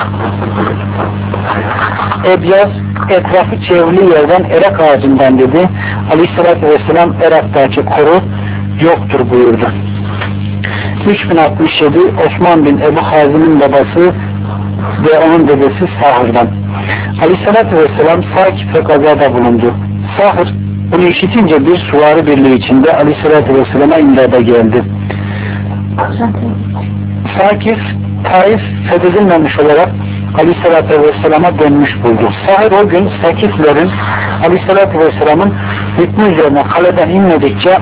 Ebyaz etrafı çevrili yerden erak ağacından dedi. Aleyhissalatü vesselam Erak'taki koru yoktur buyurdu. üç bin altmış yedi Osman bin Ebu Hazim'in babası ve onun dedesi Sahır'dan. Aleyhissalatü vesselam Sakif ve kazada bulundu. Sahır bunu işitince bir süvari birliği içinde Aleyhissalatü vesselama imdada geldi. Sakif Taif fethedilmemiş olarak Aleyhissalatü vesselama dönmüş buldu. Sahir o gün Sakiflerin Aleyhissalatü vesselamın hükmü üzerine kaleden inmedikçe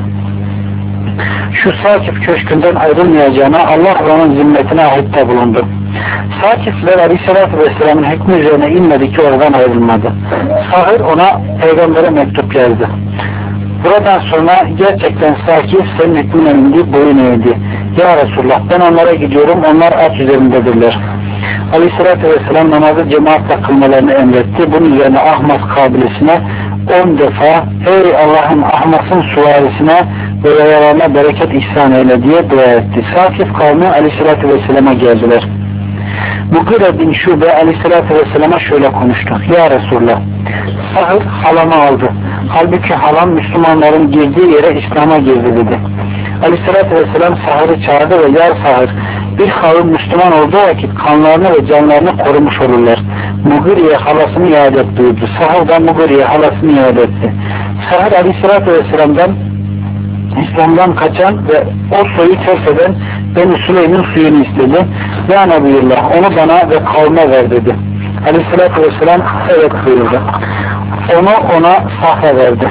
şu Sakif köşkünden ayrılmayacağına Allah onun zimmetine ahitte bulundu. Sakifler Aleyhissalatü vesselamın hükmü üzerine inmedikçe oradan ayrılmadı. Sahir ona peygambere mektup yazdı. Buradan sonra gerçekten Sakif senin hükmüne indi, boyun eğdi. Ya Resulullah ben onlara gidiyorum, onlar at üzerindedirler. Aleyhissalatü vesselam namazı cemaatle kılmalarını emretti. Bunun üzerine Ahmas kabilesine on defa ey Allah'ın Ahmas'ın süvarisine ve yayalarına bereket ihsan eyle diye dua etti. Sakif kavmi Aleyhissalatü vesselama geldiler. Mugire bin Şube Aleyhissalatü vesselama şöyle konuştu. Ya Resulullah Sahır halamı aldı. Halbuki halam Müslümanların girdiği yere İslam'a girdi dedi. Aleyhissalatü vesselam Sahır'ı çağırdı ve ya Sahır bir kavim Müslüman olduğu vakit kanlarını ve canlarını korumuş olurlar. Mugire'ye halasını iade et buyurdu. Sahır da Mugire'ye halasını iade etti. Sahır Aleyhissalatü vesselam'dan İslam'dan kaçan ve o soyu terk eden Beni Süleym'in suyunu istedi. Ya Nebiyullah onu bana ve kavme ver dedi. Aleyhissalatü vesselam evet buyurdu. Onu ona Sahra verdi.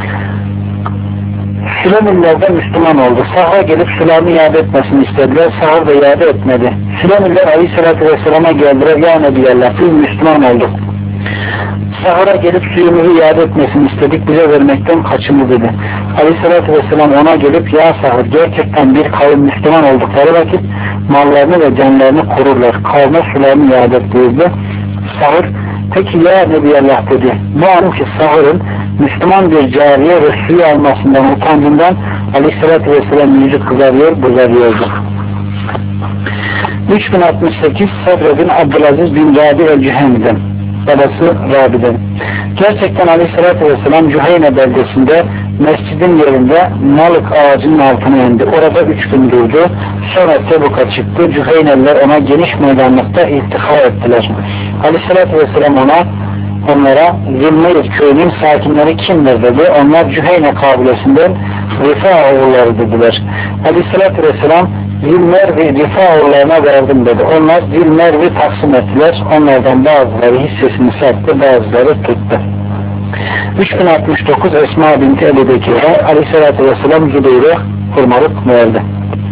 Sülemiller de Müslüman oldu. Sahra gelip Sülem'i iade etmesini istediler. Sahra da iade etmedi. Sülemiller Aleyhissalatü vesselama geldiler. Ya Nebiyullah biz Müslüman olduk. Sahra gelip suyumuzu iade etmesini istedik. Bize vermekten kaçındı dedi. Aleyhissalatü vesselam ona gelip ya Sahra gerçekten bir kavim Müslüman oldukları vakit mallarını ve canlarını korurlar. Kavme Sülem'i iade et buyurdu. Sahra peki ya Nebiyullah dedi. Malum ki Sahır'ın Müslüman bir cariye ve suyu almasından utandığından Aleyhissalatü vesselam yüzü kızarıyor, bozarıyordu. üç bin altmış sekiz Sadr bin Abdülaziz bin Rabi el-Cüheyne'den, babası Rabi'den. Gerçekten Aleyhissalatü vesselam Cüheyne beldesinde mescidin yerinde Malık ağacının altına indi. Orada üç gün durdu. Sonra Tebuk'a çıktı. Cüheyneliler ona geniş meydanlıkta iltihar ettiler. Aleyhissalatü vesselam ona onlara Zilmeyr köyünün sakinleri kimdir dedi. Onlar Cüheyne kabilesinden Rifa oğulları dediler. Aleyhissalatü vesselam Zilmer ve Rifa oğullarına verdim dedi. Onlar Zilmer'i taksim ettiler. Onlardan bazıları hissesini sattı, bazıları tuttu. üç bin altmış dokuz Esma binti Ebu Bekir'e Aleyhissalatü vesselam Zübeyir'e hurmalık verdi.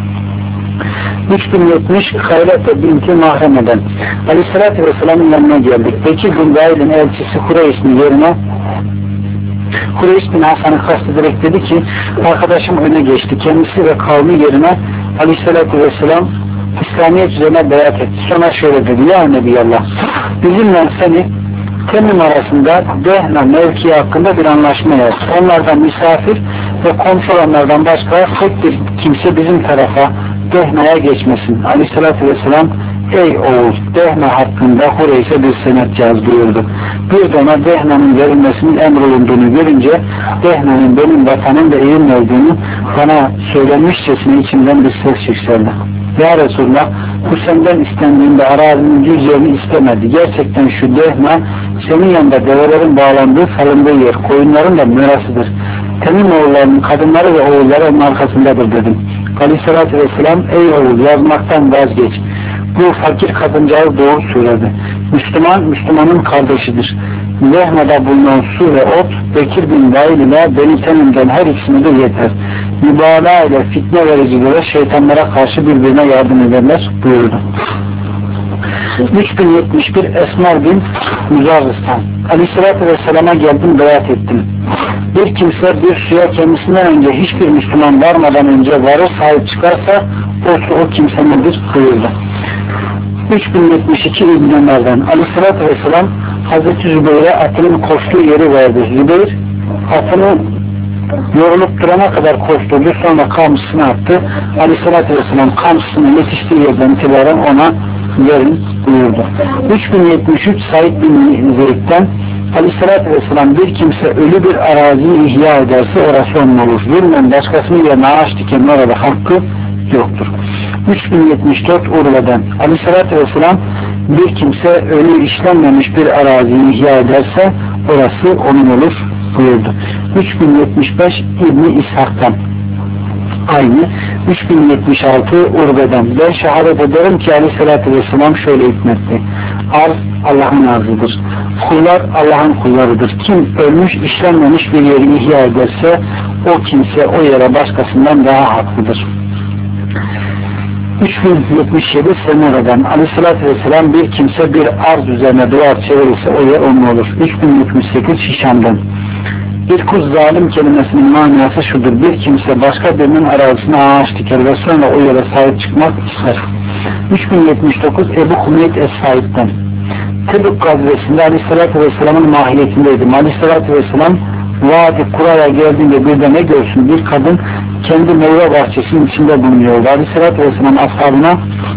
üç bin yetmiş Haylete binti Mahreme'den Aleyhissalatü vesselamın yanına geldik. Bekir bin Vail'in elçisi Hureyş'in yerine Hureyş bin Hasan'ı kastederek dedi ki arkadaşım öne geçti. Kendisi ve kavmi yerine Aleyhissalatü vesselam İslamiyet üzerine beyat etti. Sonra şöyle dedi. Ya Nebiyallah bizimle seni Temim arasında Dehna mevkii hakkında bir anlaşma yap. Onlardan misafir ve komşu olanlardan başka tek bir kimse bizim tarafa Dehna'ya geçmesin. Aleyhissalatü vesselam ey oğul Dehna hakkında Hureyş'e bir senet yaz buyurdu. Bir de ona Dehna'nın verilmesinin emrolunduğunu görünce Dehna'nın benim vatanım ve evim olduğunu bana söylenmişçesine içimden bir ses yükseldi. Ya Resulullah bu senden istendiğinde arazinin yüz yerini istemedi. Gerçekten şu Dehna senin yanında develerin bağlandığı salındığı yer, koyunların da mirasıdır. Temim oğullarının kadınları ve oğulları onun arkasındadır dedim. Aleyhissalatü vesselam ey oğul yazmaktan vazgeç. Bu fakir kadıncağız doğru söyledi. Müslüman, Müslümanın kardeşidir. Dehna'da bulunan su ve ot Bekir bin Vail ile Beni Temim'den her ikisine de yeter. Mübalağa ile fitne vericilere şeytanlara karşı birbirine yardım ederler buyurdu. üç bin yetmiş bir Esmer bin Müzarristan Aleyhissalatü vesselama geldim beyat ettim. Bir kimse bir suya kendisinden önce hiçbir Müslüman varmadan önce varır sahip çıkarsa o su o kimse nedir buyurdu. üç bin yetmiş iki İbn Ömer'den Aleyhissalatü vesselam Hazreti Zübeyir'e atının koştuğu yeri verdi. Zübeyir atını yorulup durana kadar koşturdu, sonra kamçısını attı. Aleyhissalatü vesselam kamçısının yetiştiği yerden itibaren ona verin buyurdu. üç bin yetmiş üç Said bin Zeyd'den Aleyhisselatü Vesselam bir kimse ölü bir araziyi ihya ederse orası onun olur. Zulmen başkasının yerine ağaç diken orada hakkı yoktur. üç bin yetmiş dört Urve'den Aleyhisselatü Vesselam bir kimse ölü işlenmemiş bir araziyi ihya ederse orası onun olur buyurdu. üç bin yetmiş beş İbn-i İshak'tan aynı. üç bin yetmiş altı Urve'den ben şehadet ederim ki Aleyhisselatü Vesselam şöyle hükmetti. Arz Allah'ın arzıdır. Kullar Allah'ın kullarıdır. Kim ölmüş işlenmemiş bir yeri ihya ederse o kimse o yere başkasından daha haklıdır. üç bin yetmiş yedi Semera'dan Aleyhisselatü Vesselam bir kimse bir arz üzerine duvar çevirirse o yer onun olur. üç bin yetmiş sekiz Şişam'dan bir kuz zalim kelimesinin manası şudur: bir kimse başka birinin arazisine ağaç diker ve sonra o yere sahip çıkmak ister. üç bin yetmiş dokuz Ebu Humeyd Es-Said'den Tebük gazvesinde Aleyhisselatü Vesselam'ın mahiyetindeydim. Aleyhisselatü Vesselam Vadi Kura'ya geldiğinde bir de ne görsün? Bir kadın kendi meyve bahçesinin içinde bulunuyordu. Aleyhisselatü Vesselam ashabına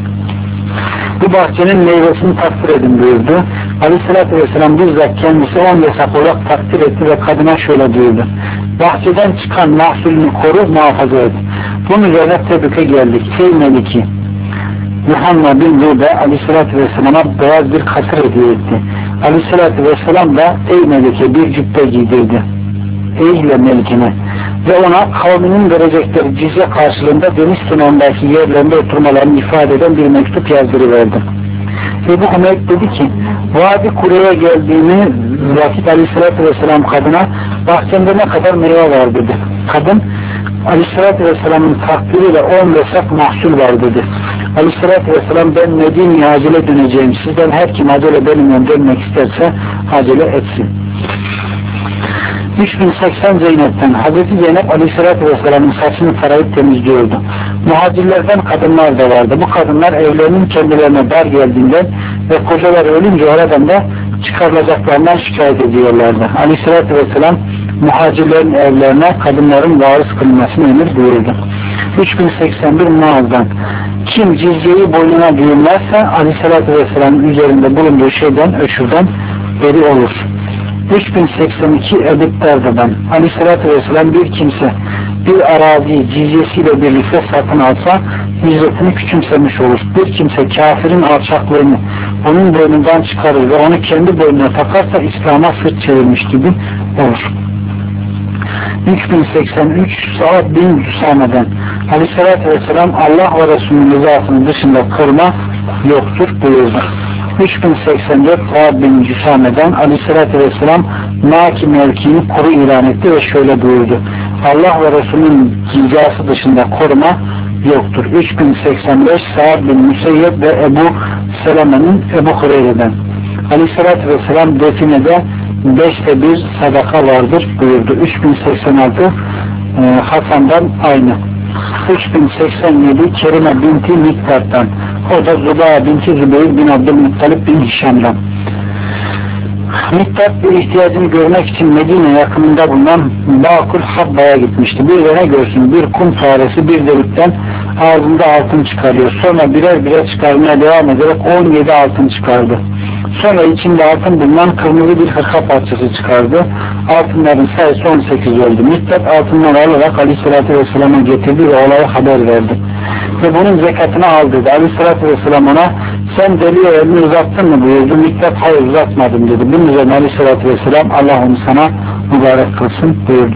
bu bahçenin meyvesini takdir edin buyurdu. Aleyhisselatü Vesselam bizzat kendisi on hesap olarak takdir etti ve kadına şöyle buyurdu: bahçeden çıkan mahsulünü koru, muhafaza et. Bunun üzerine Tebük'e geldik. Ey Meliki Muhammed bin Zübe Aleyhisselatü Vesselam'a beyaz bir katır hediye etti. Aleyhisselatü Vesselam da ey Melike bir cübbe giydirdi. Eyle Melikine ve ona kavminin verecekleri cizye karşılığında deniz kenarındaki yerlerinde oturmalarını ifade eden bir mektup yazdırıverdi. Ebu Humeyd dedi ki Vadi Kura'ya geldiğini vakit Aleyhisselatü Vesselam kadına bahçemde ne kadar meyve var dedi. Kadın Aleyhisselatü Vesselam'ın takdiriyle on vesak mahsul var dedi. Aleyhisselatü Vesselam ben Medine'ye acele döneceğim. Sizden her kim acele benimle dönmek isterse acele etsin. üç bin seksen Zeynep'ten Hazreti Zeynep Aleyhisselatü Vesselam'ın saçını tarayıp temizliyordu. Muhacirlerden kadınlar da vardı. Bu kadınlar evlerinin kendilerine dar geldiğinden ve kocalar ölünce oradan da çıkarılacaklarından şikayet ediyorlardı. Aleyhisselatü Vesselam muhacirlerin evlerine kadınların varis kılınmasını emir buyurdu. üç bin seksen bir Muaz'dan kim cizyeyi boynuna düğümlerse Aleyhisselatü Vesselam'ın üzerinde bulunduğu şeyden öşürden beri olur. üç bin seksen iki Ebu Derda'dan Aleyhisselatü Vesselam bir kimse bir araziyi cizyesiyle birlikte satın alsa ücretini küçümsemiş olur. Bir kimse kafirin alçaklığını onun boynundan çıkarır ve onu kendi boynuna takarsa İslam'a sırt çevirmiş gibi olur. üç bin seksen üç Sa'd bin Cüsame'den Aleyhisselatü Vesselam Allah ve Resulünün rızasının dışında kırma yoktur buyurdu. üç bin seksen dört Sa'd bin Cüsame'den Aleyhisselatü Vesselam Naki mevkiini kuru ilan etti ve şöyle buyurdu: Allah ve Resulünün ricası dışında koruma yoktur. üç bin seksen beş Sa'd bin Müseyyed ve Ebu Seleme'nin Ebu Hureyre'den Aleyhisselatü Vesselam definede beşte bir sadaka vardır buyurdu. üç bin seksen altı e, Hasan'dan aynı. üç bin seksen yedi Kerime binti Miktar'dan, o da Zübeyir binti Zübeyir bin Abdülmuttalip bin Hişam'dan. Miktat bir ihtiyacını görmek için Medine yakınında bulunan Bakul Habba'ya gitmişti. Bir de ne görsün, bir kum faresi bir delikten ağzında altın çıkarıyor. Sonra birer birer çıkarmaya devam ederek on yedi altın çıkardı. Sonra içinde altın bulunan kırmızı bir hırka parçası çıkardı. Altınların sayısı on sekiz oldu. Miktat altınları alarak Aleyhisselatü Vesselam'a getirdi ve olayı haber verdi. Ve bunun zekatını al dedi. Aleyhisselatü Vesselam ona sen deliye elini uzattın mı buyurdu. Miktat hayır uzatmadım dedi. Bunun üzerine Aleyhisselatü Vesselam Allah onu sana mübarek kılsın buyurdu.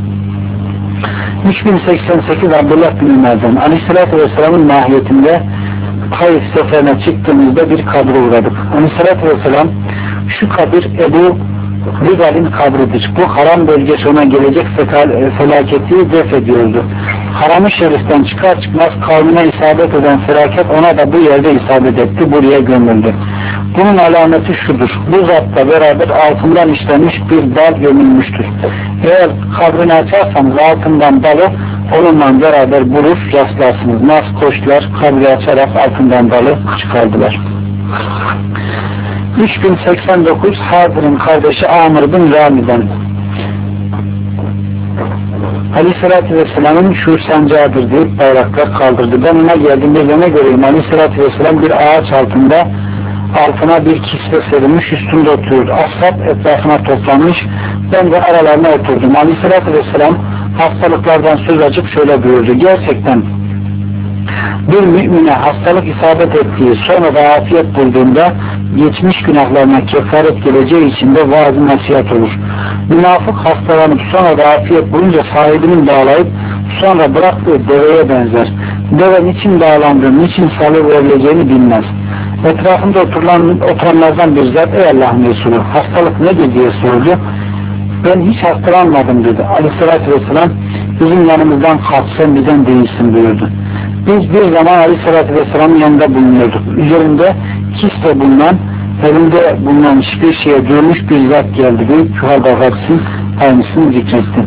üç bin seksen sekiz Abdullah bin Ömer'den Aleyhisselatü Vesselam'ın mahiyetinde Taif seferine çıktığımızda bir kabre uğradık. Aleyhisselatü Vesselam şu kabir Ebu Rigal'in kabridir. Bu haram bölgesi ona gelecek felaketi def ediyordu. Haram-ı şeriften çıkar çıkmaz kavmine isabet eden felaket ona da bu yerde isabet etti. Buraya gömüldü. Bunun alameti şudur: bu zatla beraber altından işlenmiş bir dal gömülmüştür. Eğer kabrini açarsanız altından dalı onunla beraber bulur rastlarsınız. Nas koştular, kabri açarak altından dalı çıkardılar. üç bin seksen dokuz Hazır'ın kardeşi Amr bin Rami'den Aleyhisselatü Vesselam'ın şu sancağıdır deyip bayraklar kaldırdı. Ben ona geldiğimde ne göreyim? Aleyhisselatü Vesselam bir ağaç altında, altına bir kisve serilmiş, üstünde oturuyor. Ashab etrafına toplanmış. Ben de aralarına oturdum. Aleyhisselatü Vesselam hastalıklardan söz açıp şöyle buyurdu. Gerçekten bir mümine hastalık isabet ettiği, sonra da afiyet bulduğunda geçmiş günahlarına kefaret geleceği için de vaaz-ı nasihat olur. Münafık hastalanıp sonra da afiyet bulunca sahibinin bağlayıp sonra bıraktığı deveye benzer. Deve niçin bağlandığını, niçin salı verileceğini bilmez. Etrafında oturan, oturanlardan bir zat, ey Allah'ın Resulü, hastalık nedir diye sordu. Ben hiç hastalanmadım dedi. Aleyhissalatü Vesselam, bizim yanımızdan kalk, sen bizden değilsin buyurdu. Biz bir zaman Aleyhissalatü Vesselam'ın yanında bulunuyorduk. Üzerinde kisve bulunan, elinde bulunan hiçbir şeye durmuş bir zat geldi. Büyük Kühada Gaps'ın aynısını zikretti.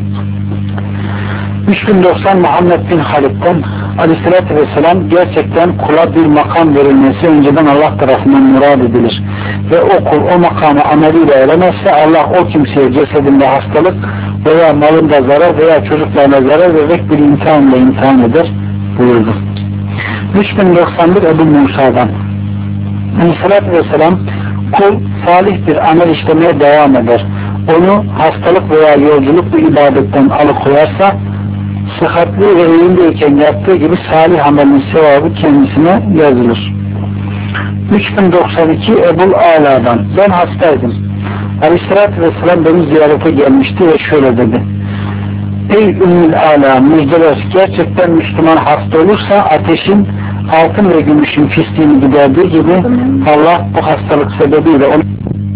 üç bin doksan Muhammed bin Halid'den Aleyhissalatü Vesselam, gerçekten kula bir makam verilmesi önceden Allah tarafından murad edilir. Ve o kul o makamı ameliyle elemezse Allah o kimseye cesedinde hastalık veya malında zarar veya çocuklarına zarar vererek bir imtihanla imtihan eder buyurdu. üç bin doksan bir Ebu Musa'dan Aleyhissalatü Vesselam, kul salih bir amel işlemeye devam eder. Onu hastalık veya yolculuk bir ibadetten alıkoyarsa sıhhatli ve elindeyken yaptığı gibi salih amelin sevabı kendisine yazılır. üç bin doksan iki Ebu Ala'dan, ben hastaydım. Aleyhissalatü Vesselam beni ziyarete gelmişti ve şöyle dedi. Ey Ümmül Ala, müjdeler, gerçekten Müslüman hasta olursa ateşin altın ve gümüşün pisliğini giderdiği gibi Allah bu hastalık sebebiyle onu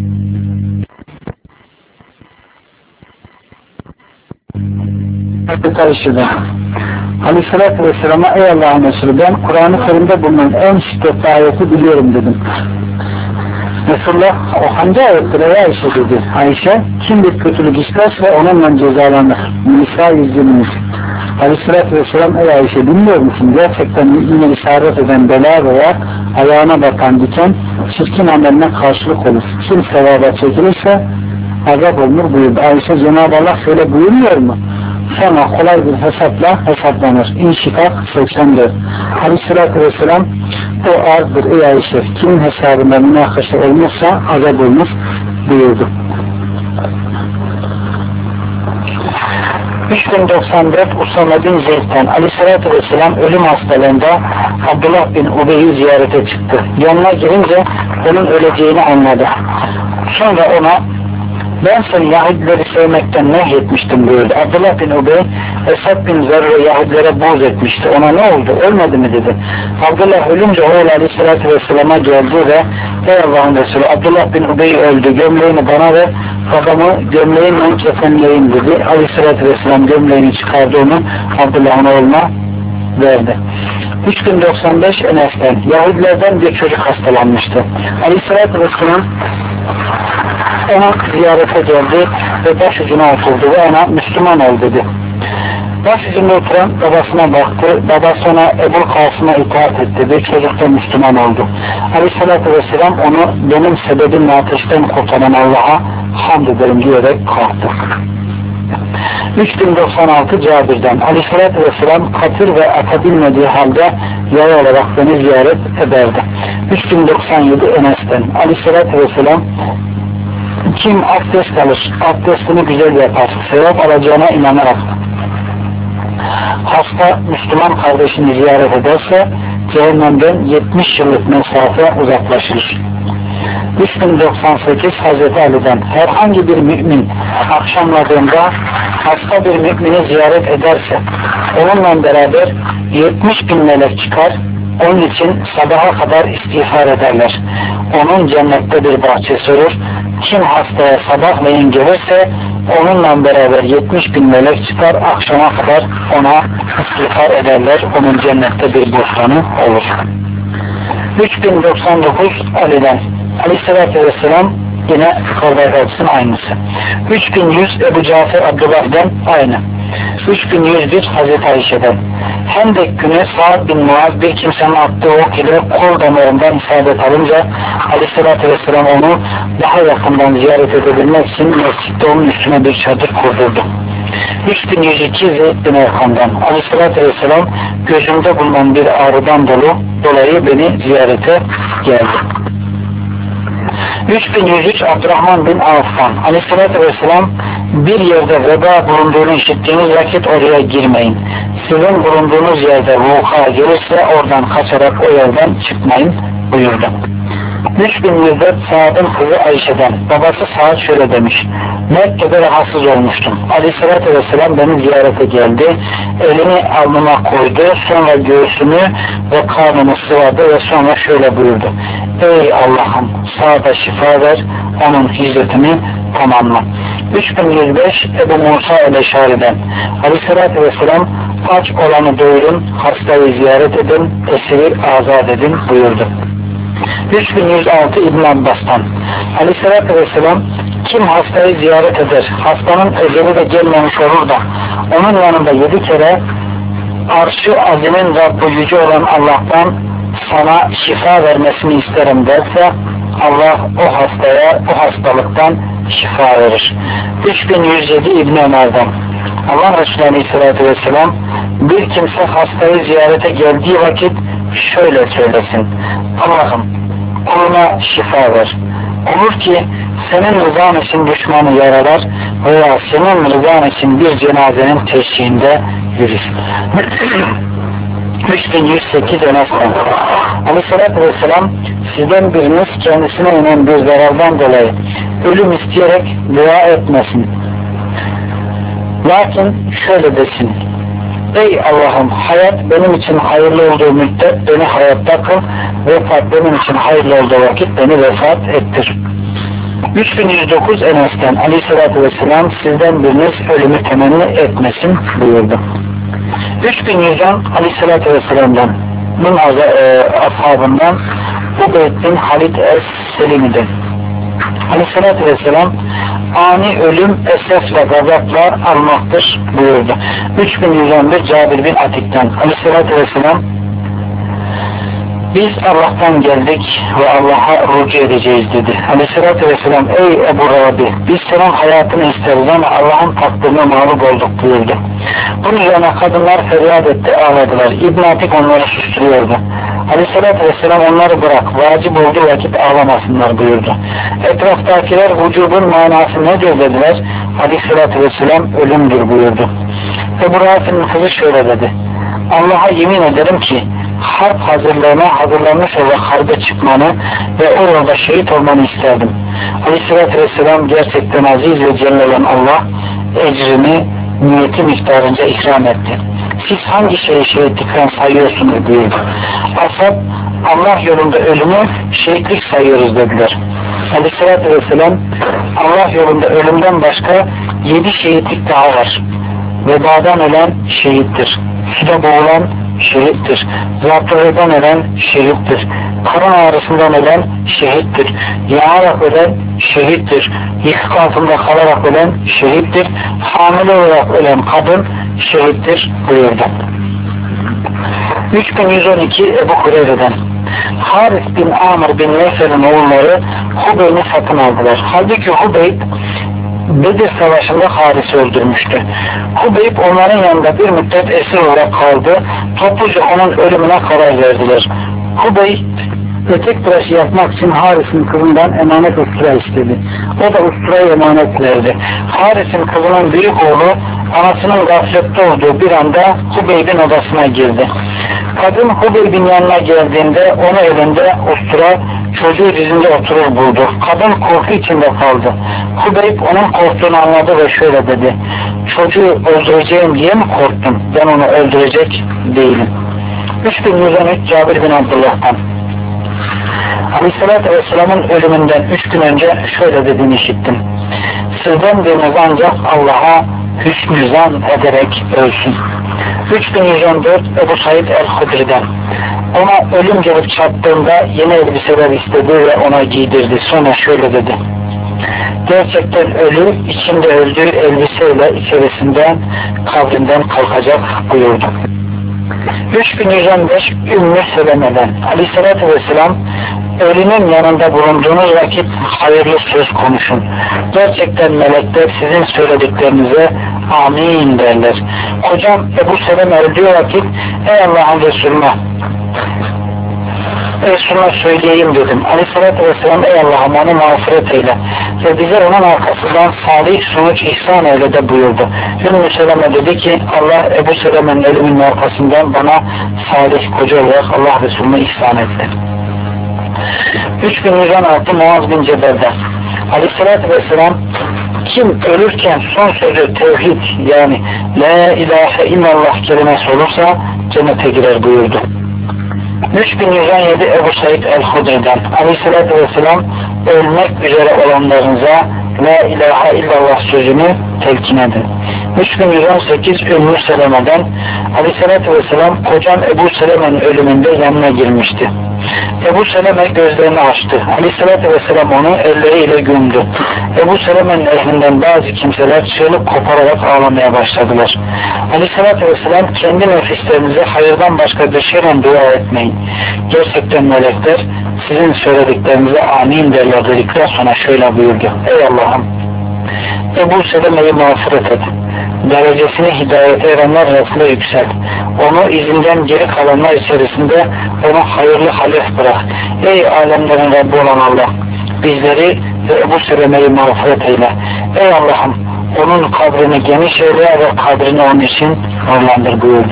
karıştırdı. Aleyhissalatü Vesselam'a, ey Allah'ın Resulü, ben Kur'an-ı Kerim'de bulunan en şiddetli ayeti biliyorum dedim. Resulullah, o hangi ayettir ey Ayşe dedi. Ayşe, kim bir kötülük işlerse onunla cezalanır. Nisa yüz yirmi. Aleyhissalatü Vesselam, ey Ayşe, bilmiyor musun? Gerçekten mümine işaret eden bela veya ayağına batan diken çirkin ameline karşılık olur. Kim sevaba çekilirse azap olunur buyurdu. Ayşe, Cenab-ı Allah şöyle buyurmuyor mu? Sonra kolay bir hesapla hesaplanır. İnşikak seksen dört. Aleyhissalatü Vesselam, o arzdır ey Ayşe, kimin hesabında münakaşa olmuşsa azap olmuş buyurdu. üç bin doksan dört Usame bin Zeyd'den Aleyhissalatü Vesselam ölüm hastalığında Abdullah bin Ubey'i ziyarete çıktı. Yanına girince onun öleceğini anladı. Sonra ona, ben seni Yahudileri sevmekten nehyetmiştim buyurdu. Abdullah bin Ubey, Esad bin Zerre Yahudilere boz etmişti. Ona ne oldu? Ölmedi mi dedi. Abdullah ölünce oğlu Aleyhisselatü Vesselam'a geldi ve ey Allah'ın Resulü, Abdullah bin Ubey öldü. Gömleğini bana ve babamı gömleğinle kefenleyin dedi. Aleyhisselatü Vesselam gömleğini çıkardı, onu Abdullah'ın oğluna verdi. üç bin doksan beş Enes'ten Yahudilerden bir çocuk hastalanmıştı. Aleyhisselatü Vesselam ona ziyarete geldi ve başucuna oturdu ve ona Müslüman ol dedi. Başucunda oturan babasına baktı. Babası ona Ebu Kasım'a itaat etti ve çocuk da Müslüman oldu. Aleyhissalatü Vesselam onu benim sebebimle ateşten kurtaran Allah'a hamd ederim diyerek kalktı. üç bin doksan altı Cabir'den Aleyhissalatü Vesselam katır ve ata bilmediği halde yaya olarak beni ziyaret ederdi. üç bin doksan yedi Enes'ten Aleyhissalatü Vesselam, kim abdest alır, abdestini güzel yapar, sevap alacağına inanarak hasta Müslüman kardeşini ziyaret ederse cehennemden yetmiş yıllık mesafe uzaklaşır. üç bin doksan sekiz Hazreti Ali'den herhangi bir mümin akşamladığında hasta bir mümini ziyaret ederse onunla beraber yetmiş bin melek çıkar. Onun için sabaha kadar istiğfar ederler. Onun cennette bir bahçesi olur. Kim hastaya sabahleyin gelirse onunla beraber yetmiş bin melek çıkar. Akşama kadar ona istiğfar ederler. Onun cennette bir bostanı olur. üç bin doksan dokuz Ali'den Aleyhisselatü Vesselam, yine yukarıda aynısı. üç bin yüz Ebu Cafer Abdullah'dan aynı. üç bin yüz bir Hazreti Ayşe'den. Hendek günü Sa'd bin Muaz bir kimsenin attığı ok ile kol damarından isabet alınca Aleyhisselatü Vesselam onu daha yakından ziyaret edebilmek için mescitte onun üstüne bir çadır kurdurdu. üç bin yüz iki Zeyd bin Erkam'dan Aleyhisselatü Vesselam gözümde bulunan bir ağrıdan dolu, dolayı beni ziyarete geldi. üç bin yüz üç Abdurrahman bin Avf'tan Aleyhisselatü Vesselam bir yerde veba bulunduğunu işittiğiniz vakit oraya girmeyin. Sizin bulunduğunuz yerde vuku'a gelirse oradan kaçarak o yerden çıkmayın buyurdu. üç bin yüz dört Sa'd'ın kızı Ayşe'den babası Sa'd şöyle demiş: Mekke'de rahatsız olmuştum. Aleyhisselatü Vesselam beni ziyarete geldi. Elini alnıma koydu. Sonra göğsünü ve karnını sıvadı ve sonra şöyle buyurdu: Ey Allah'ım, Sa'da şifa ver, onun hicretini tamamla. üç bin yüz beş Ebu Musa el-Eşari'den Aleyhisselatü Vesselam aç olanı doyurun, hastayı ziyaret edin, esiri azat edin buyurdu. üç bin yüz altı İbn Abbas'tan Aleyhisselatü Vesselam kim hastayı ziyaret eder, hastanın eceli de gelmemiş olur da onun yanında yedi kere arş-ı azimin Rabbi yüce olan Allah'tan sana şifa vermesini isterim derse Allah o hastaya o hastalıktan şifa verir. üç bin yüz yedi İbn Ömer'den Allah Resulü Aleyhisselatü Vesselam bir kimse hastayı ziyarete geldiği vakit şöyle söylesin: Allah'ım, kuluna şifa ver. Olur ki senin rızan için düşmanı yaralar veya senin rızan için bir cenazenin teşhiğinde yürür. üç bin yüz sekiz Enes'ten Aleyhisselatü Vesselam sizden biriniz kendisine inen bir zarardan dolayı ölüm isteyerek dua etmesin. Lakin şöyle desin: Ey Allah'ım, hayat benim için hayırlı olduğu müddet beni hayatta kıl, vefat benim için hayırlı olduğu vakit beni vefat ettir. üç bin yüz dokuz Enes'ten Aleyhisselatü Vesselam sizden biriniz ölümü temenni etmesin buyurdu. üç bin yüz on Aleyhisselatü Vesselam'dan bunun e, ashabından Ubeyd bin Halid es-Selimi'den Aleyhisselatü Vesselam ani ölüm, esef ve gazaplar almaktır buyurdu. üç bin yüz on bir Cabir bin Atik'ten Aleyhisselatü Vesselam biz Allah'tan geldik ve Allah'a rücu edeceğiz dedi. Aleyhisselatü Vesselam ey Ebu Rabi, biz senin hayatını isteriz ama Allah'ın takdirine mağlup olduk buyurdu. Bunun üzerine kadınlar feryat etti, ağladılar. İbn Atik onları susturuyordu. Aleyhisselatü Vesselam onları bırak, vacip olduğu vakit ağlamasınlar buyurdu. Etraftakiler vücudun manası nedir dediler. Aleyhisselatü Vesselam ölümdür buyurdu. Ebu Rafi'nin kızı şöyle dedi: Allah'a yemin ederim ki harp hazırlığına hazırlanmış olarak harbe çıkmanı ve orada şehit olmanı isterdim. Aleyhisselatü Vesselam gerçekten aziz ve celle olan Allah ecrini niyeti miktarınca ikram etti. Siz hangi şeyi şehitlikten sayıyorsunuz buyurdu. Ashab Allah yolunda ölümü şehitlik sayıyoruz dediler. Aleyhisselatü Vesselam Allah yolunda ölümden başka yedi şehitlik daha var. Vebadan ölen şehittir. Suda boğulan şehittir. Zatlardan ölen şehittir. Karın ağrısından ölen şehittir. Yanarak ölen şehittir. Yıkık altında kalarak ölen şehittir. Hamile olarak ölen kadın şehittir buyurdu. üç bin yüz on iki Ebu Hureyre'den Haris bin Amr bin Nefer'in oğulları Hubeyb'i satın aldılar. Halbuki Hubeyb Bedir Savaşı'nda Haris'i öldürmüştü. Hubeyb onların yanında bir müddet esir olarak kaldı. Topluca onun ölümüne karar verdiler. Hubeyb etek tıraşı yapmak için Haris'in kızından emanet ustura istedi. O da usturayı emanet verdi. Haris'in kızının büyük oğlu anasının gaflette olduğu bir anda Hubeyb'in odasına girdi. Kadın Hubeyb'in yanına geldiğinde onu elinde ustura, çocuğu dizinde oturur buldu. Kadın korku içinde kaldı. Hubeyb onun korktuğunu anladı ve şöyle dedi: çocuğu öldüreceğim diye mi korktun? Ben onu öldürecek değilim. üç bin yüz on üç Cabir bin Abdullah'tan Aleyhisselatü Vesselam'ın ölümünden üç gün önce şöyle dediğini işittim: sizden biriniz ancak Allah'a hüsnü zan ederek ölsün. üç bin yüz on dört Ebu Said el-Hudri'den ona ölüm gelip çattığında yeni elbiseler istedi ve ona giydirdi. Sonra şöyle dedi: gerçekten ölü içinde öldüğü elbiseyle içerisinden kabrinden kalkacak buyurdu. üç bin yüz on beş Ümmü Seleme'den Aleyhisselatü Vesselam ölünün yanında bulunduğunuz vakit hayırlı söz konuşun. Gerçekten melekler sizin söylediklerinize amin derler. Kocam Ebu Seleme öldüğü vakit ey Allah'ın Resulüne Resulüne söyleyeyim dedim. Aleyhissalatü vesselam ey Allah'ım onu mağfiret eyle ve bize onun arkasından salih sonuç ihsan eyle de buyurdu. Ümmü Seleme dedi ki Allah Ebu Seleme'nin ölümünün arkasından bana salih koca olarak Allah Resulüne ihsan etti. üç bin yüz on altı Muaz bin Cebel'den Aleyhissalatü vesselam kim ölürken son sözü tevhid yani la ilahe illallah kelimesi olursa cennete girer buyurdu. üç bin yüz on yedi Ebu Said el-Hudri'den Aleyhisselatü Vesselam ölmek üzere olanlarınıza la ilahe illallah sözünü telkin edin. üç bin yüz on sekiz Ümmü Seleme'den Aleyhisselatü Vesselam kocam Ebu Seleme'nin ölümünde yanına girmişti. Ebu Seleme gözlerini açtı. Aleyhisselatü Vesselam onu elleriyle gömdü. Ebu Seleme'nin ehlinden bazı kimseler çığlık kopararak ağlamaya başladılar. Aleyhisselatü Vesselam kendi nefislerinize hayırdan başka bir şeyle dua etmeyin. Gerçekten melekler sizin söylediklerinize amin derler dedikten sonra şöyle buyurdu. Ey Allah'ım Ebu Seleme'yi mağfiret et. Derecesini hidayete erenler arasında yükselt. Onu izinden geri kalanlar içerisinde onu hayırlı halef bırak. Ey alemlerin Rabbi olan Allah, bizleri ve Ebu Seleme'yi mağfiret eyle. Ey Allah'ım onun kabrini geniş eyle ve kabrini onun için nurlandır buyurdu.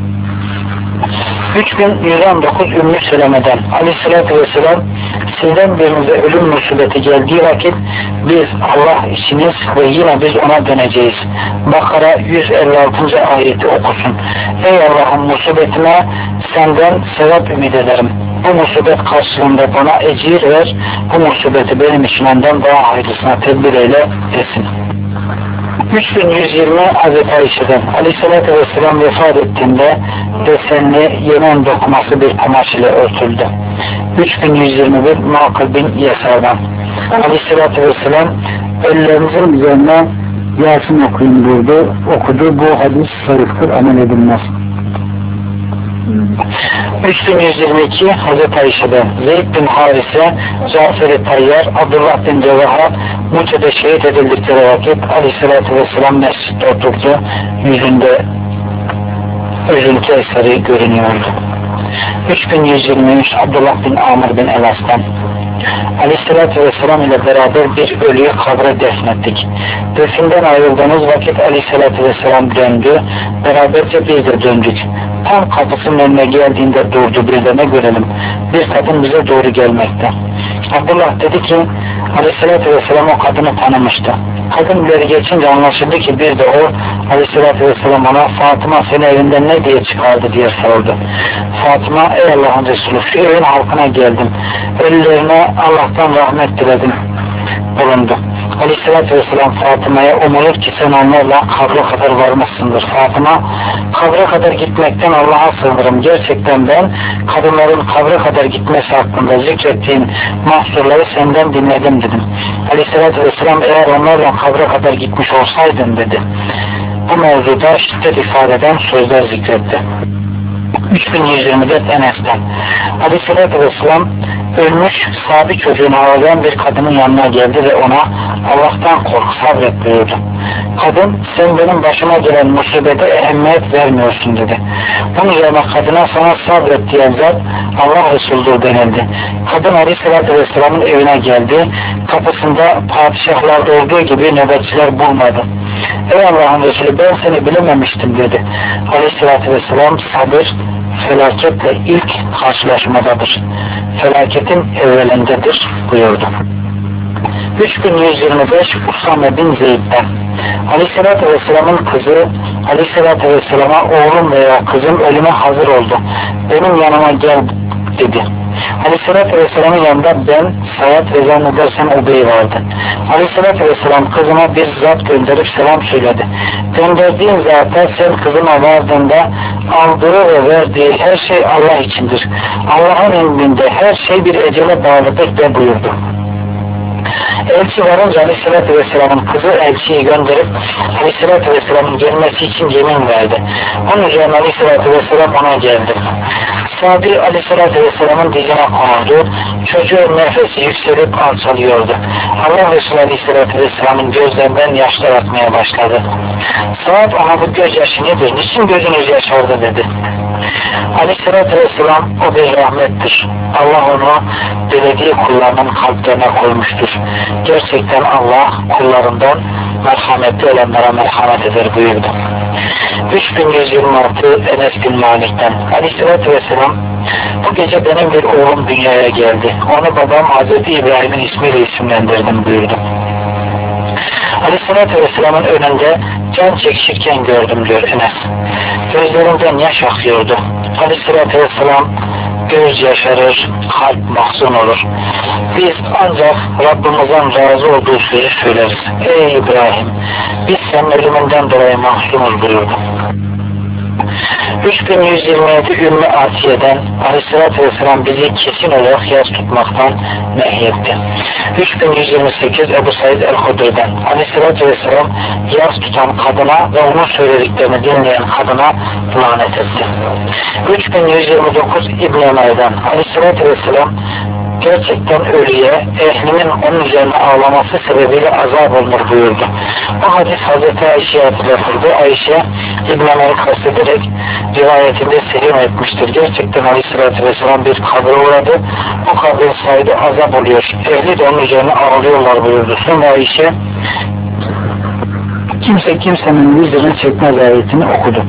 üç bin yüz on dokuz Ümmü Seleme'den Aleyhisselatü Vesselam sizden birinize ölüm musibeti geldiği vakit biz Allah işiniz ve yine biz ona döneceğiz. Bakara yüz elli altıncı ayeti okusun. Ey Allah'ım musibetime senden sevap ümit ederim. Bu musibet karşılığında bana ecir ver. Bu musibeti benim için ondan daha hayırlısına tedbir eyle desin. üç bin yüz yirmi Hazreti Ayşe'den Aleyhisselatü Vesselam vefat ettiğinde desenli Yemen dokuması bir kumaş ile örtüldü. üç bin yüz yirmi bir Makıl bin Yesar'dan Aleyhisselatü Vesselam ellerinizin üzerine Yasin okuyun buyurdu. Okudu. Bu hadis sayıftır, amel edilmez. üç bin yüz yirmi iki Hazreti Ayşe'den Zeyd bin Harise, Cafer-i Tayyar, Abdullah bin Cevaha Muçe'de şehit edildikleri vakit Aleyhisselatü Vesselam mescitte oturdu. Yüzünde üzüntü eseri görünüyordu. üç bin yüz yirmi üç Abdullah bin Amr bin Elas'tan Aleyhisselatü Vesselam ile beraber bir ölüyü kabre defnettik. Definden ayrıldığımız vakit Aleyhisselatü Vesselam döndü. Beraberce biz de döndük. Tam kapısının önüne geldiğinde durdu. Bir de ne görelim? Bir kadın bize doğru gelmekte. Abdullah dedi ki Aleyhisselatü Vesselam o kadını tanımıştı. Kadın ileri geçince anlaşıldı ki bir de o Aleyhisselatü Vesselam ona Fatıma seni evinden ne diye çıkardı diye sordu. Fatıma ey Allah'ın Resulü şu evin halkına geldim. Ölülerine Allah'tan rahmet diledim bulundu. Aleyhisselatü Vesselam Fatıma'ya umulur ki sen onlarla kabre kadar varmışsındır. Fatıma kabre kadar gitmekten Allah'a sığınırım. Gerçekten ben kadınların kabre kadar gitmesi hakkında zikrettiğin mahsurları senden dinledim dedim. Aleyhisselatü Vesselam eğer onlarla kabre kadar gitmiş olsaydın dedi. Bu mevzuda şiddet ifade eden sözler zikretti. üç bin yüz yirmi dört Enes'ten Aleyhisselatü Vesselam ölmüş sabi çocuğunu ağlayan bir kadının yanına geldi ve ona Allah'tan kork, sabret buyurdu. Kadın sen benim başıma gelen musibete ehemmiyet vermiyorsun dedi. Bunun üzerine kadına sana sabret diyen zat Allah Resulü'dür denildi. Kadın Aleyhisselatü Vesselam'ın evine geldi. Kapısında padişahlarda olduğu gibi nöbetçiler bulmadı. Ey Allah'ın Resulü ben seni bilememiştim dedi. Aleyhisselatü Vesselam sabır felaketle ilk karşılaşmadadır. Felaketin evvelindedir buyurdu. üç bin yüz yirmi beş Usame bin Zeyd'den Aleyhisselatü Vesselam'ın kızı Aleyhisselatü Vesselam'a oğlum veya kızım ölüme hazır oldu. Benim yanıma gel dedi. Aleyhisselatü Vesselam'ın yanında ben, Saad ve zannedersem Ubey vardı. Aleyhisselatü Vesselam kızıma bir zat gönderip selam söyledi. Gönderdiğin zata sen kızıma vardığında aldığı ve verdiği her şey Allah içindir. Allah'ın emrinde her şey bir ecele bağlıdır de buyurdu. Elçi varınca Aleyhisselatü Vesselam'ın kızı elçiyi gönderip Aleyhisselatü Vesselam'ın gelmesi için yemin verdi. Onun üzerine Aleyhisselatü Vesselam ona geldi. Sabi Aleyhisselatü Vesselam'ın dizine konuldu. Çocuğun nefesi yükselip alçalıyordu. Allah Resulü Aleyhisselatü Vesselam'ın gözlerinden yaşlar akmaya başladı. Saad ona bu gözyaşı nedir? Niçin gözünüz yaşardı dedi. Aleyhisselatü Vesselam o bir rahmettir. Allah onu dilediği kullarının kalplerine koymuştur. Gerçekten Allah kullarından merhametli olanlara merhamet eder buyurdu. üç bin yüz yirmi altı Enes bin Malik'ten Aleyhisselatü Vesselam bu gece benim bir oğlum dünyaya geldi. Onu babam Hazreti İbrahim'in ismiyle isimlendirdim buyurdu. Aleyhisselatü Vesselam'ın önünde can çekişirken gördüm diyor Enes. Gözlerinden yaş akıyordu. Aleyhisselatü Vesselam göz yaşarır, kalp mahzun olur. Biz ancak Rabbimizden razı olduğu sözü söyleriz. Ey İbrahim, biz senin ölümünden dolayı mahzunuz buyurdu. üç bin yüz yirmi yedi Ümmü Atiye'den Aleyhisselatü Vesselam bizi kesin olarak yas tutmaktan nehyetti. üç bin yüz yirmi sekiz Ebu Said el-Hudri'den Aleyhisselatü Vesselam yas tutan kadına ve onun söylediklerini dinleyen kadına lanet etti. üç bin yüz yirmi dokuz İbn Ömer'den Aleyhisselatü Vesselam gerçekten ölüye ehlinin onun üzerine ağlaması sebebiyle azap olunur buyurdu. Bu hadis Hazreti Ayşe'ye hatırlatıldı. Ayşe İbn Ömer'i kastederek rivayetinde selim etmiştir. Gerçekten Aleyhisselatü Vesselam bir kabre uğradı. O kabrin sahibi azap oluyor. Ehli de onun üzerine ağlıyorlar buyurdu. Sonra Ayşe kimse kimsenin yüzünü çekmez ayetini okudu.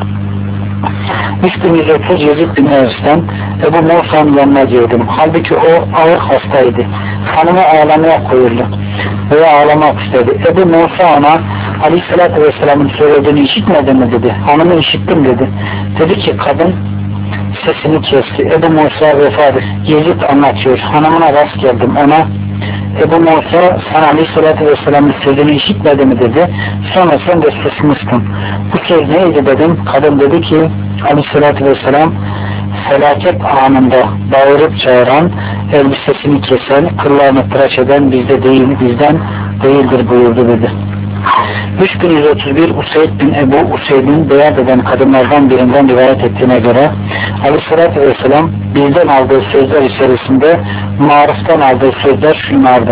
üç bin yüz otuz Yezid bin Ers'ten Ebu Musa'nın yanına girdim. Halbuki o ağır hastaydı. Hanımı ağlamaya koyuldu veya ağlamak istedi. Ebu Musa ona Aleyhisselatü Vesselam'ın söylediğini işitmedi mi dedi. Hanımı işittim dedi. Dedi ki kadın sesini kesti. Ebu Musa vefat etti. Yezid anlatıyor. Hanımına rast geldim. Ona Ebu Musa sana Aleyhisselatü Vesselam'ın sözünü işitmedi mi dedi. Sonra sen de susmuştun. Bu söz neydi dedim. Kadın dedi ki Aleyhisselatü Vesselam felaket anında bağırıp çağıran, elbisesini kesen, kıllarını tıraş eden bizde değil, bizden değildir buyurdu dedi. üç bin yüz otuz bir Useyd bin Ebu Useyd'in beyaz eden kadınlardan birinden rivayet ettiğine göre Aleyhisselatü Vesselam bizden aldığı sözler içerisinde mariften aldığı sözler şunlardı.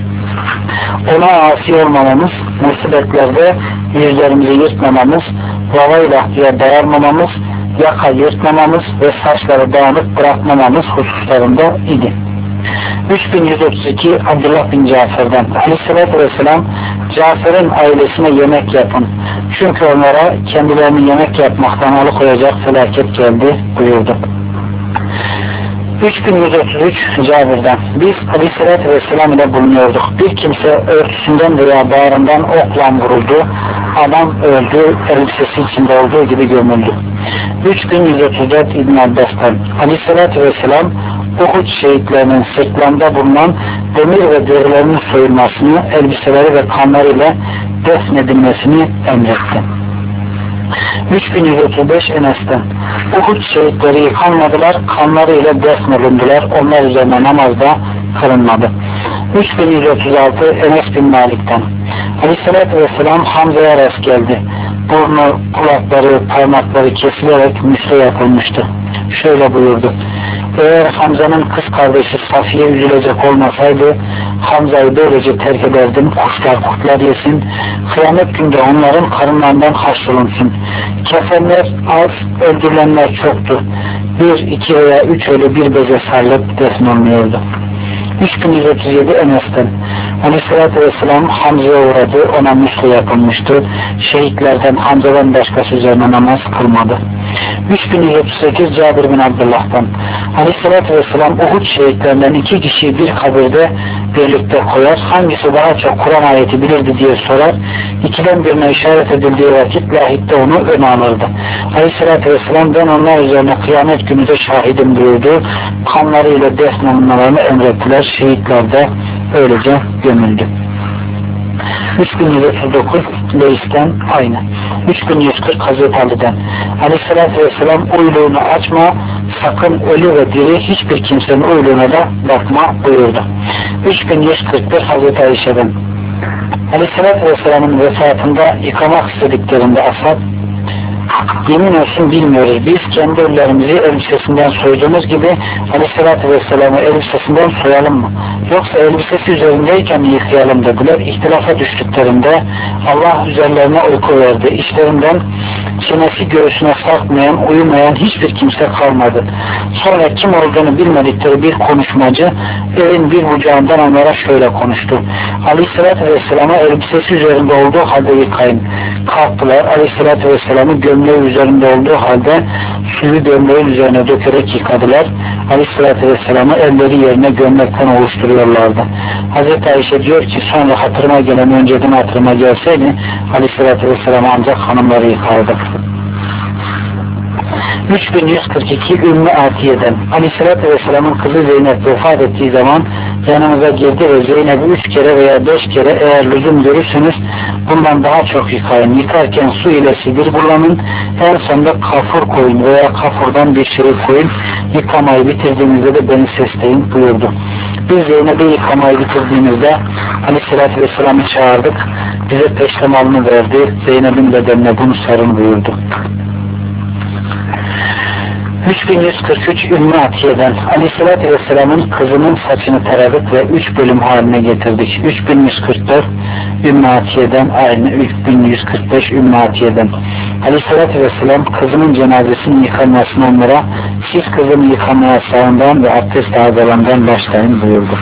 Ona asi olmamamız, musibetlerde yüzlerimizi yırtmamamız, lavayla diye bağırmamamız, yaka yırtmamamız ve saçları dağınık bırakmamamız hususlarında idi. üç bin yüz otuz iki Abdullah bin Cafer'den Aleyhisselatü Vesselam Cafer'in ailesine yemek yapın. Çünkü onlara kendilerini yemek yapmaktan alıkoyacak felaket geldi buyurdu. üç bin yüz otuz üç Cabir'den biz Aleyhisselatü Vesselam ile bulunuyorduk. Bir kimse örtüsünden veya bağrından okla vuruldu. Adam öldü, elbisesi içinde olduğu gibi gömüldü. üç bin yüz otuz dört İbn Abbas'tan Aleyhisselatü Vesselam Uhud şehitlerinin sırtlarında bulunan demir ve derilerinin soyulmasını, elbiseleri ve kanlarıyla defnedilmesini emretti. üç bin yüz otuz beş Enes'ten Uhud şehitleri yıkanmadılar, kanlarıyla defnedildiler, onlar üzerine namazda kılınmadı. üç bin yüz otuz altı Enes bin Malik'ten Aleyhisselatü Vesselam Hamza'ya rast geldi. Burnu, kulakları, parmakları kesilerek mühre yapılmıştı. Şöyle buyurdu. Eğer Hamza'nın kız kardeşi Safiye üzülecek olmasaydı Hamza'yı böylece terk ederdim, kuşlar kurtlar yesin, kıyamet günde onların karınlarından haşrolunsun. Kefenler az, öldürülenler çoktu. Bir, iki veya üç ölü bir beze sarılıp defnolmuyordu. üç bin yüz otuz yedi Enes'ten Aleyhisselatü Vesselam Hamza'ya uğradı, ona mühre yapılmıştı. Şehitlerden Hamza'dan başkası üzerine namaz kılmadı. üç bin yüz otuz sekiz Cabir bin Abdullah'tan Aleyhisselatü Vesselam Uhud şehitlerinden iki kişiyi bir kabirde birlikte koyar, hangisi daha çok Kur'an ayeti bilirdi diye sorar, ikiden birine işaret edildiği vakit lahitte onu öne alırdı. Aleyhisselatü Vesselam ben onlar üzerine kıyamet günü de şahidim buyurdu. Kanlarıyla defnolunmalarını emrettiler. Şehitler de öylece gömüldü. üç bin yüz otuz dokuz Leys'ten aynı. üç bin yüz kırk Hazreti Ali'den Aleyhisselatü Vesselam uyluğunu açma, sakın ölü ve diri hiçbir kimsenin uyluğuna da bakma buyurdu. üç bin yüz kırk bir Hazreti Ayşe'den Aleyhisselatü Vesselam'ın vefatında yıkamak istediklerinde ashab, yemin olsun bilmiyoruz, biz kendi ölülerimizi elbisesinden soyduğumuz gibi Aleyhisselatü Vesselam'ı elbisesinden soyalım mı? Yoksa elbisesi üzerindeyken mi yıkayalım dediler. İhtilafa düştüklerinde Allah üzerlerine uyku verdi. İşlerinden çenesi göğsüne sarkmayan, uyumayan hiçbir kimse kalmadı. Sonra kim olduğunu bilmedikleri bir konuşmacı evin bir bucağından onlara şöyle konuştu: Aleyhisselatü Vesselam'a elbisesi üzerinde olduğu halde yıkayın. Kalktılar. Aleyhisselatü Vesselam'ı gömleği üzerinde olduğu halde suyu gömleğin üzerine dökerek yıkadılar. Aleyhisselatü Vesselam'ı elleri yerine gömlekten oluşturuyorlardı. Hazreti Ayşe diyor ki, sonra hatırıma gelen önceden hatırıma gelseydi Aleyhisselatü Vesselam ancak hanımları yıkardı. üç bin yüz kırk iki Ümmü Atiye'den Aleyhisselatü Vesselam'ın kızı Zeynep vefat ettiği zaman yanımıza girdi ve Zeynep'i üç kere veya beş kere eğer lüzum görürseniz bundan daha çok yıkayın. Yıkarken su ile sidir kullanın. En sonunda kafur koyun veya kafurdan bir şey koyun. Yıkamayı bitirdiğinizde de beni sesleyin buyurdu. Biz Zeynep'i yıkamayı bitirdiğimizde Aleyhisselatü Vesselam'ı çağırdık. Bize peştemalını verdi. Zeynep'in bedenine bunu sarın buyurdu. üç bin yüz kırk üç Ümmü Atiye'den Aleyhisselatü Vesselam'ın kızının saçını taradık ve üç bölüm haline getirdik. üç bin yüz kırk dört Ümmü Atiye'den aynı üç bin yüz kırk beş Ümmü Atiye'den Aleyhisselatü Vesselam kızının cenazesinin yıkanmasını onlara, siz kızını yıkamaya sağından ve abdest ağzalarından başlayın buyurdu.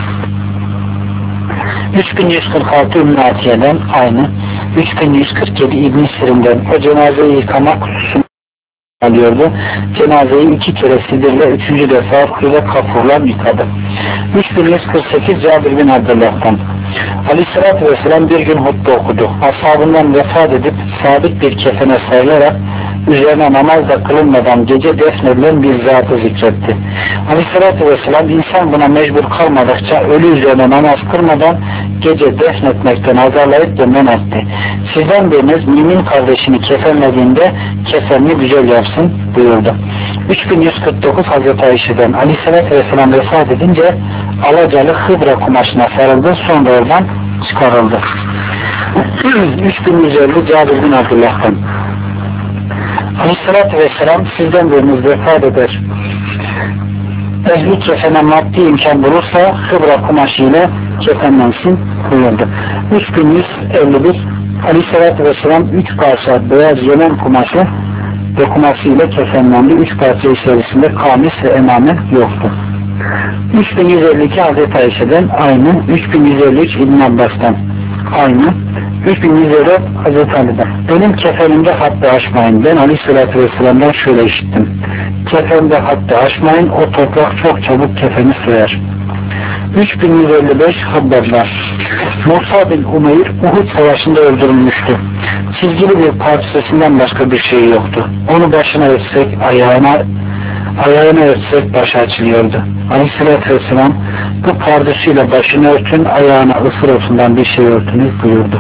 üç bin yüz kırk altı Ümmü Atiye'den aynı üç bin yüz kırk yedi İbn Sirin'den o cenazeyi yıkamak hususunu alıyordu. Cenazeyi iki kere sidirle, üçüncü defa kuyla kafurla yıkadı. üç bin yüz kırk sekiz Cabir bin Abdullah'tan Aleyhisselatü Vesselam bir gün hutbe okudu. Ashabından vefat edip sabit bir kefene sarılarak üzerine namaz da kılınmadan gece defnedilen bir zatı zikretti. Aleyhisselatü Vesselam insan buna mecbur kalmadıkça ölü üzerine namaz kılmadan gece defnetmekten azarlayıp da men etti. Sizden biriniz mümin kardeşini kefenlediğinde kefenini güzel yapsın buyurdu. üç bin yüz kırk dokuz Hazreti Ayşe'den Aleyhisselatü Vesselam vefat edince alacalı hıdra kumaşına sarıldı, sonra oradan çıkarıldı. üç bin yüz elli Cabir bin Abdullah'tan Aleyhisselatü Vesselam sizden biriniz vefat eder, ehli kefene maddi imkan bulursa hıdra kumaşı ile kefenlensin buyurdu. üç bin yüz elli bir Aleyhisselatü Vesselam üç parça beyaz Yemen kumaşı dokuması ile kefenlendi. Üç parça içerisinde kamis ve emame yoktu. üç bin yüz elli iki Hazreti Ayşe'den aynı. üç bin yüz elli üç İbn Abbas'tan aynı. üç bin yüz elli dört Hazreti Ali'den. Benim kefenimde hattı aşmayın. Ben Aleyhisselatü Vesselam'dan şöyle işittim: kefende hattı aşmayın, o toprak çok çabuk kefeni soyar. üç bin yüz elli beş Habbablar Musa bin Umeyr Uhud Savaşı'nda öldürülmüştü. Çizgili bir parçasından başka bir şey yoktu. Onu başına örtsek ayağına ayağına örtsek başı açılıyordu. Aleyhisselatü Vesselam bu pardesüyle başını örtün, ayağına ısır otundan bir şey örtünüz buyurdu.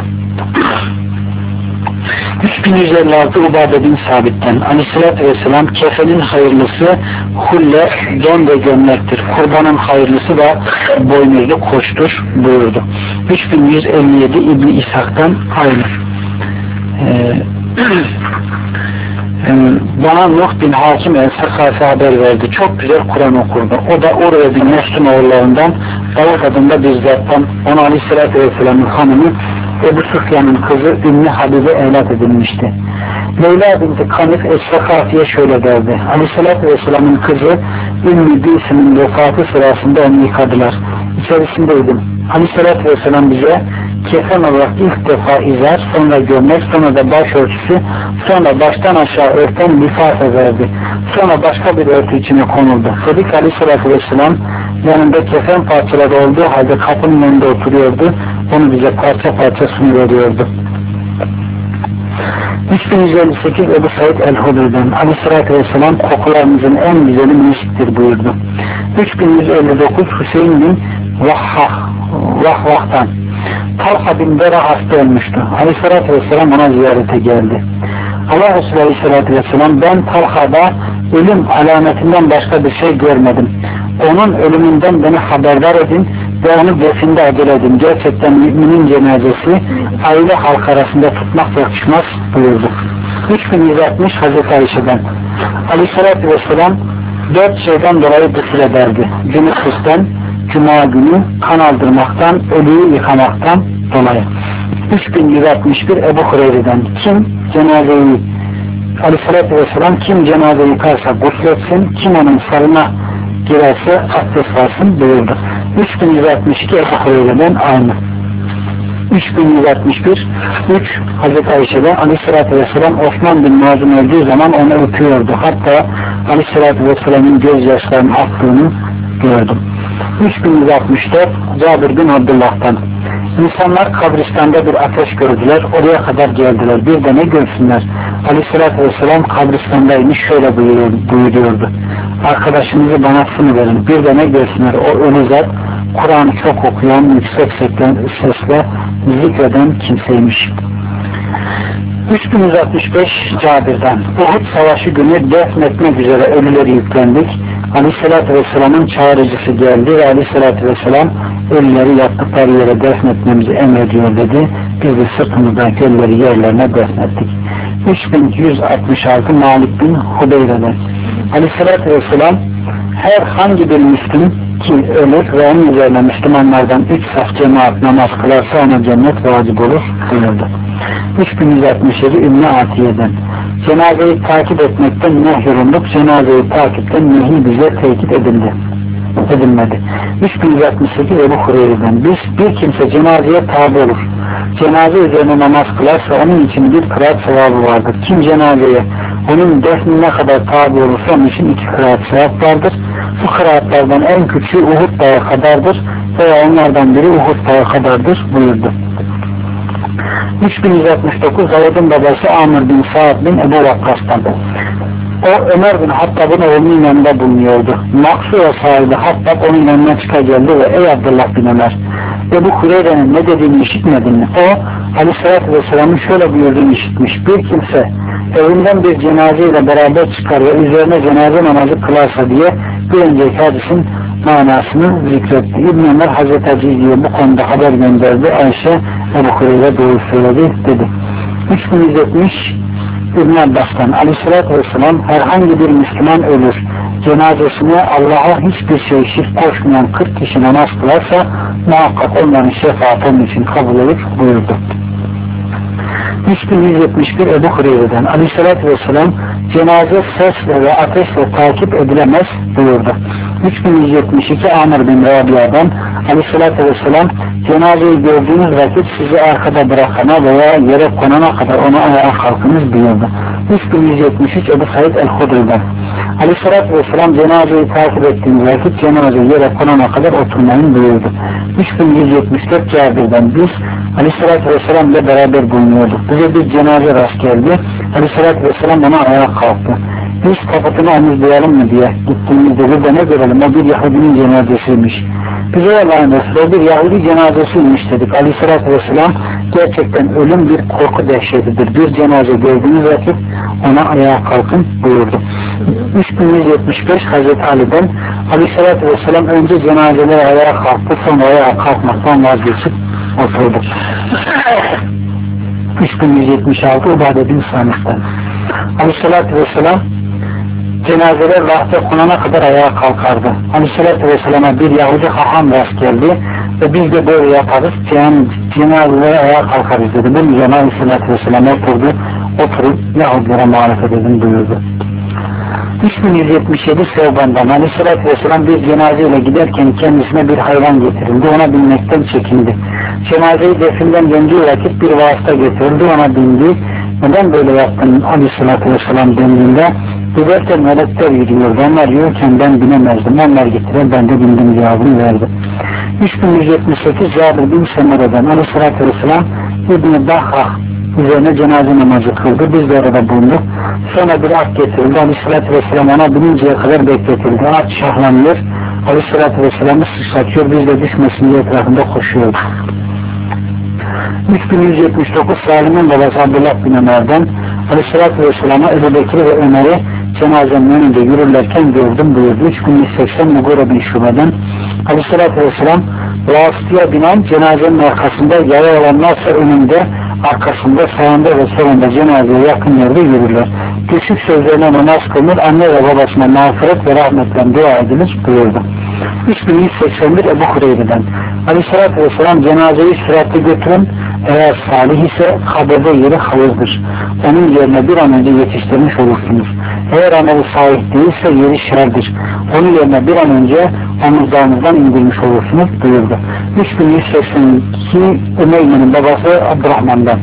üç bin yüz elli altı Ubade bin Sabit'ten Aleyhisselatü Vesselam kefenin hayırlısı hulle, don ve gömlektir. Kurbanın hayırlısı da boynuzlu koçtur buyurdu. üç bin yüz elli yedi İbn İshak'tan aynı. Ee, bana Nuh bin Hakim el-Sakasi haber verdi. Çok güzel Kur'an okurdu. O da Urve bin Mesut'un oğullarından Davut adında bir zattan, ona Aleyhisselatü Vesselam'ın hanımı Ebu Sufyan'ın kızı Ümmü Habibe evlat edilmişti. Leyla binti Kanif es-Sakafi'ye şöyle derdi: Aleyhisselatü Vesselam'ın kızı Ümmü Gülsüm'ün vefatı sırasında onu yıkadılar. İçerisindeydim. Aleyhisselatü Vesselam bize kefen olarak ilk defa izar, sonra gömlek, sonra da başörtüsü, sonra baştan aşağı örten lifafe verdi. Sonra başka bir örtü içine konuldu. Sadık Aleyhisselatü Vesselam yanında kefen parçaları olduğu halde kapının önünde oturuyordu. Onu bize parça parça sunuveriyordu. üç bin yüz elli sekiz Ebu Said el-Hudri'den Aleyhisselatü Vesselam kokularımızın en güzeli misktir buyurdu. üç bin yüz elli dokuz Hüseyin bin Vahhah Vahvah'tan Talha bin Bera hasta olmuştu. Aleyhisselatü Vesselam ona ziyarete geldi. Allah Resulü Aleyhisselatü Vesselam ben Talha'da ölüm alametinden başka bir şey görmedim. Onun ölümünden beni haberdar edin ve onu definde acele edin. Gerçekten müminin cenazesi aile halk arasında tutmak yakışmaz buyurdu. üç bin yüz altmış Hazreti Ayşe'den Aleyhisselatü Vesselam dört şeyden dolayı gusül ederdi. Cünüpüsten, cuma günü, kan aldırmaktan, ölüyü yıkamaktan dolayı. üç bin yüz altmış bir Ebu Hureyre'den kim cenazeyi Aleyhisselatü Vesselam kim cenazeyi yıkarsa gusletsin, kim onun sarına girerse abdest alsın buyurdu. üç bin yüz altmış iki Ebu Hureyre'den aynı. üç bin yüz altmış bir üç Hazreti Ayşe'den Aleyhisselatü Vesselam Osman bin Mazun öldüğü zaman onu öpüyordu. Hatta Aleyhisselatü Vesselam'ın gözyaşlarının aktığını gördüm. üç bin yüz altmış dört Cabir bin Abdullah'tan İnsanlar kabristanda bir ateş gördüler, oraya kadar geldiler. Bir de ne görsünler? Aleyhisselatü Vesselam kabristandaymış, şöyle buyuruyordu. Arkadaşınızı bana sunuverin. Bir de ne görsünler? O ölü zat Kur'an'ı çok okuyan, yüksek sesle zikreden kimseymiş. üç bin yüz altmış beş Cabir'den Uhud Savaşı günü defnetmek üzere ölüleri yüklendik. Aleyhisselatü Vesselam'ın çağrıcısı geldi ve Aleyhisselatü Vesselam ölüleri yattıkları yere defnetmemizi emrediyor dedi. Biz de sırtımızdaki ölüleri yerlerine defnettik. üç bin yüz altmış altı Malik bin Hudeyre'den Aleyhisselatü Vesselam herhangi bir Müslüm ki ölür ve onun üzerine Müslümanlardan üç saf cemaat namaz kılarsa ona cennet vacip olur buyurdu. üç bin yüz altmış yedi Ümmü Atiye'den cenazeyi takip etmekten nehyolunduk, cenazeyi takipten nehi bize tekit edildi. edilmedi. üç bin yüz altmış sekiz Ebu Hureyre'den biz bir kimse cenazeye tabi olur. Cenaze üzerine namaz kılarsa onun için bir kıraat sevabı vardır. Kim cenazeye onun defnine kadar tabi olursa onun için iki kıraat sevap vardır. Bu kıraatlardan en küçüğü Uhud dağı kadardır veya onlardan biri Uhud dağı kadardır buyurdu. üç bin yüz altmış dokuz Zavud'un babası Amr bin Sa'd bin Ebu Vakkas'tan o Ömer bin Hattab'ın oğlunun yanında bulunuyordu. Maksura sahibi Hattab onun yanına çıka geldi ve ey Abdullah bin Ömer Ebu Hureyre'nin ne dediğini işitmedin mi? O Aleyhisselatü Vesselam'ın şöyle buyurduğunu işitmiş. Bir kimse evinden bir cenazeyle beraber çıkar ve üzerine cenaze namazı kılarsa diye bir önceki hadisin manasını zikretti. İbn Ömer Hazreti Azizi'ye bu konuda haber gönderdi. Ayşe Ebu Hureyre doğru söyledi dedi. üç bin yüz yetmiş İbn Abbas'tan Aleyhisselatü Vesselam herhangi bir Müslüman ölür, cenazesine Allah'a hiçbir şey şirk koşmayan kırk kişi namaz kılarsa muhakkak onların şefaati onun için kabul olur buyurdu. üç bin yüz yetmiş bir Ebu Hureyre'den Aleyhisselatü Vesselam cenaze sesle ve ateşle takip edilemez buyurdu. üç bin yüz yetmiş iki Amr bin Rabia'dan Aleyhisselatü Vesselam cenazeyi gördüğünüz vakit sizi arkada bırakana veya yere konana kadar ona ayağa kalkınız buyurdu. üç bin yüz yetmiş üç Ebu Said el-Hudri'den Aleyhisselatü Vesselam cenazeyi takip ettiğiniz vakit cenazeyi yere konana kadar oturmayın buyurdu. üç bin yüz yetmiş dört Cabir'den biz Aleyhisselatü Vesselam ile beraber bulunuyorduk. Bize bir cenaze rast geldi. Aleyhisselatü Vesselam ona ayağa kalktı. Biz kapatını omuzlayalım mı diye gittiğimizde bir de ne görelim, o bir Yahudinin cenazesiymiş. Bize Allah'ın Resulü bir Yahudi cenazesiymiş dedik. Aleyhisselatü Vesselam gerçekten ölüm bir korku dehşetidir. Bir cenaze gördüğünüz vakit ona ayağa kalkın buyurdu. üç bin yüz yetmiş beş Hazreti Ali'den Aleyhisselatü Vesselam önce cenazelere ayağa kalktı, sonra ayağa kalkmaktan vazgeçip oturdu. üç bin yüz yetmiş altı Ubade bin Samit'ten Aleyhisselatü Vesselam cenazeler vahde konana kadar ayağa kalkardı. Aleyhisselatü Vesselam'a bir Yahudi haham rast geldi ve biz de böyle yaparız, cenazelere ayağa kalkarız dedi. Bunun üzerine Aleyhisselatü Vesselam oturdu, oturup Yahudilere muhalefet edin buyurdu. üç bin yüz yetmiş yedi Sevban'dan Aleyhisselatü Vesselam bir cenazeyle giderken kendisine bir hayvan getirildi, ona binmekten çekindi. Cenazeyi definden döndüğü vakit bir vasıta getirildi, ona bindi. Neden böyle yaptın Aleyhisselatü Vesselam dendiğinde giderken melekler yürüyordu, onlar yürürken ben binemezdim, onlar getirir ben de bindim cevabını verdi. üç bin yüz yetmiş sekiz Cabir bin Semere'den Aleyhisselatü Vesselam İbn-i Bahah üzerine cenaze namazı kıldı, biz de orada bulunduk. Sonra bir at getirildi, Aleyhisselatü Vesselam ona bininceye kadar bekletildi. At şahlanıyor, Aleyhisselatü Vesselam'ı sıçratıyor, biz de düşmesin diye etrafında koşuyoruz. üç bin yüz yetmiş dokuz Salim'in babası Abdullah bin Ömer'den Aleyhisselatü Vesselam'a Ebu Bekir ve Ömer'i cenazenin önünde yürürlerken gördüm buyurdu. üç bin yüz seksen Mugura bin Şube'den Aleyhisselatü Vesselam vasıtaya binen cenazenin arkasında, yaya olanlarsa önünde, arkasında, sağında ve solunda cenazeye yakın yerde yürürler. Küçük sözlerine namaz kılınır, anne ve babasına mağfiret ve rahmetten dua edilir buyurdu. üç bin yüz seksen bir Ebu Hureyre'den Aleyhisselatü Vesselam cenazeyi süratle götürün, eğer salih ise kabirde yeri hayırdır. Onun yerine bir an önce yetiştirmiş olursunuz. Eğer ameli salih değilse yeri şerdir. Onun yerine bir an önce omuzlarınızdan indirmiş olursunuz buyurdu. üç bin yüz seksen iki Ümeyye'nin babası Abdurrahman'dan.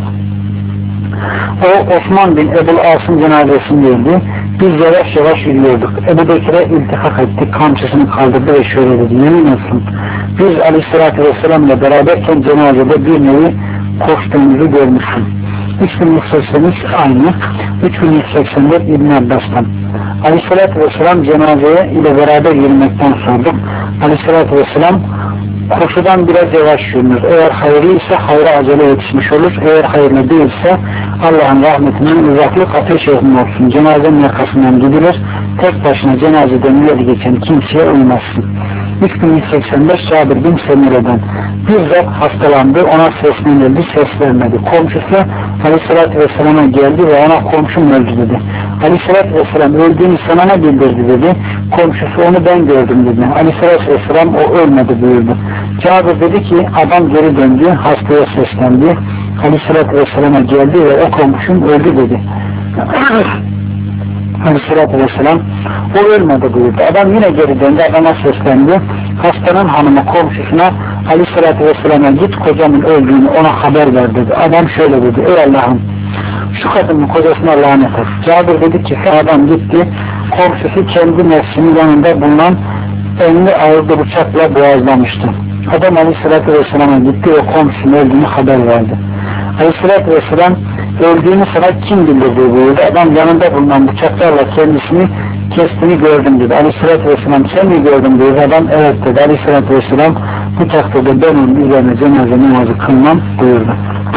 O Osman bin Ebu'l As'ın cenazesindeydi. Biz yavaş yavaş yürüyorduk. Ebu Bekir'e iltifak ettik. Kamçısını kaldırdı ve şöyle dedi. Yemin olsun. Biz Aleyhisselatü Vesselam ile beraberken cenazede bir nevi koştuğumuzu görmüşsün. üç bin yüz seksen üç aynı. üç bin yüz seksen dört İbn Abbas'tan. Aleyhisselatü Vesselam cenazeye ile beraber yürümekten sorduk. Aleyhisselatü Vesselam koşudan biraz yavaş yürünür. Eğer hayırlı ise hayra acele yetişmiş olur. Eğer hayırlı değilse Allah'ın rahmetinden uzaklık ateş ehline olsun. Cenazenin yakasından gidilir. Tek başına cenazeden ileri geçen kimseye uymazsın. üç bin yüz seksen beş Cabir bin Semire'den bir zat hastalandı, ona seslenildi, ses vermedi. Komşusu Aleyhisselatü Vesselam'a geldi ve ona komşum öldü dedi. Aleyhisselatü Vesselam öldüğünü sana ne bildirdi dedi. Komşusu onu ben gördüm dedi. Aleyhisselatü Vesselam o ölmedi buyurdu. Cabir dedi ki adam geri döndü, hastaya seslendi. Aleyhisselatü Vesselam'a geldi ve o komşum öldü dedi. Aleyhisselatü Vesselam o ölmedi buyurdu. Adam yine geri döndü, adama seslendi. Hastanın hanımı komşusuna Aleyhisselatü Vesselam'a git kocamın öldüğünü ona haber ver dedi. Adam şöyle dedi. Ey Allah'ım şu kadının kocasına lanet et. Cabir dedi ki adam gitti. Komşusu kendi nefsinin yanında bulunan elini ağırda bıçakla boğazlamıştı. Adam Aleyhisselatü Vesselam'a gitti ve komşunun öldüğünü haber verdi. Aleyhisselatü Vesselam öldüğünü sana kim bildirdi buyurdu. Adam yanında bulunan bıçaklarla kendisini kestiğini gördüm dedi. Aleyhisselatü Vesselam sen mi gördün buyurdu. Adam evet dedi. Aleyhisselatü Vesselam bu takdirde ben onun üzerine cenaze namazı kılmam buyurdu.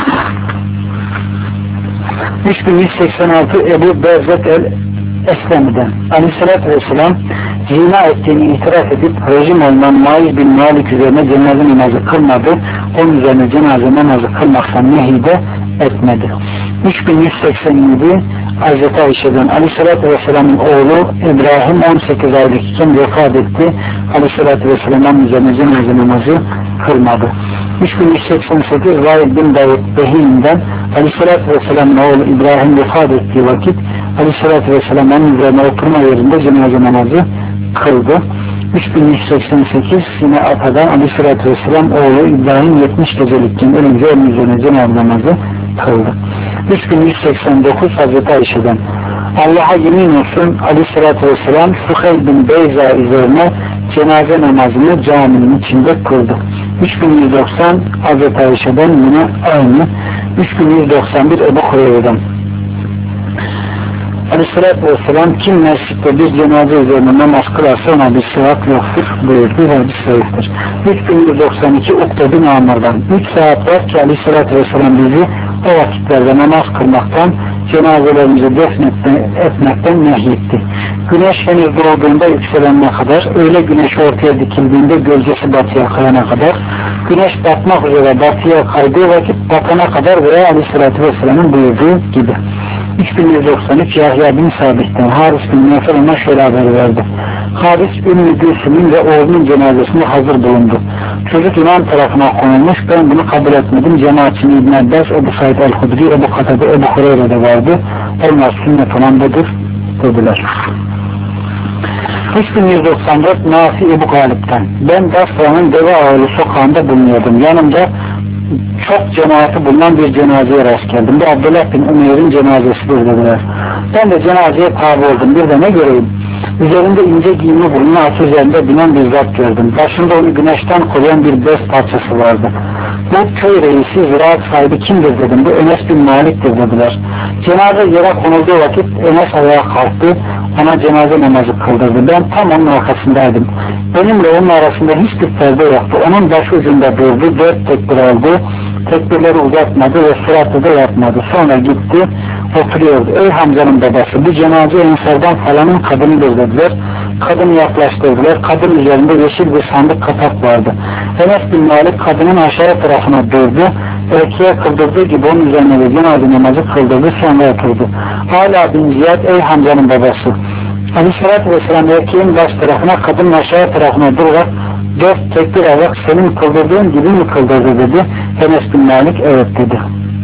üç bin yüz seksen altı Ebu Berzet el-Eslemi'den Aleyhisselatü Vesselam zina ettiğini itiraf edip rejim olunan Maiz bin Malik üzerine cenaze namazı kılmadı. Onun üzerine cenaze namazı kılmaktan nehide etmedi. üç bin yüz seksen yedi Hazreti Ayşe'den Aleyhisselatü Vesselam'ın oğlu İbrahim on sekiz aylık iken vefat etti. Aleyhisselatü Vesselam'ın üzerine cenaze namazı kılmadı. üç bin yüz seksen sekiz Vaid bin Davud Behim'den Aleyhisselatü Vesselam'ın oğlu İbrahim vefat ettiği vakit Aleyhisselatü Vesselam'ın üzerine oturma yerinde cenaze namazı kıldı. üç bin yüz seksen sekiz yine Ata'dan Aleyhisselatü Vesselam oğlu İbrahim yetmiş gecelikken ölünce onun üzerine cenaze namazı kıldı. üç bin yüz seksen dokuz Hazreti Ayşe'den Allah'a yemin olsun Aleyhisselatü Vesselam Suheyl bin Beyza üzerine cenaze namazını caminin içinde kıldı. üç bin yüz doksan Hazreti Ayşe'den yine aynı. üç bin yüz doksan bir Ebu Hureyre'den Aleyhisselatü Vesselam kim mescitte bir cenaze üzerine namaz kılarsa ona bir sevap yoktur buyurdu. Hadis sayıktır. üç bin yüz doksan iki Ukbe bin Amir'den üç saat var ki Aleyhisselatü Vesselam bizi o vakitlerde namaz kılmaktan, cenazelerimizi defnetmekten nehyetti. Güneş henüz doğduğunda yükselene kadar, öğle güneş ortaya dikildiğinde gölgesi batıya kayana kadar, güneş batmak üzere batıya kaydığı vakit batana kadar veya Aleyhisselatü Vesselam'ın buyurduğu gibi. üç bin yüz doksan üç Yahya bin Sabit'ten Haris bin Nefer ona şöyle haber verdi. Haris Ümmü Gülsüm'ün ve oğlunun cenazesinde hazır bulundu. Çocuk imam tarafına konulmuş, ben bunu kabul etmedim. Cemaatçin İbn Abbas, Ebu Said el-Hudri, Ebu Katade, Ebu Hureyre de vardı. Onlar sünnet olandadır dediler. üç bin yüz doksan dört Nafi Ebu Galip'ten ben Basra'nın Deve Ağlı sokağında bulunuyordum. Yanımda çok cemaati bulunan bir cenazeye rast geldim. Bu Abdullah bin Ömer'in cenazesidir dediler. Ben de cenazeye tabi oldum. Bir de ne göreyim? Üzerinde ince giyimi bulunan at üzerinde binen bir zat gördüm. Başında onu güneşten koruyan bir bez parçası vardı. Bu köy reisi, ziraat sahibi kimdir dedim. Bu Enes bin Malik'tir dediler. Cenaze yere konulduğu vakit Enes ayağa kalktı. Ona cenaze namazı kıldırdı. Ben tam onun arkasındaydım. Benimle onun arasında hiçbir perde yoktu. Onun baş ucunda durdu. Dört tekbir aldı. Tekbirleri uzatmadı ve suratı da yapmadı. Sonra gitti. oturuyordu. Ey Hamza'nın babası, bu cenaze Ensar'dan falanın kadınıdır dediler. Kadını yaklaştırdılar. Kadın üzerinde yeşil bir sandık kapak vardı. Enes bin Malik kadının aşağı tarafına durdu. Erkeğe kıldırdığı gibi onun üzerine de cenaze namazı kıldırdı, sonra oturdu. Hala bin Ziyad, ey Hamza'nın babası, Aleyhisselatü Vesselam erkeğin baş tarafına, kadının aşağı tarafına durarak dört tekbir alarak senin kıldırdığın gibi mi kıldırdı dedi. Enes bin Malik evet dedi.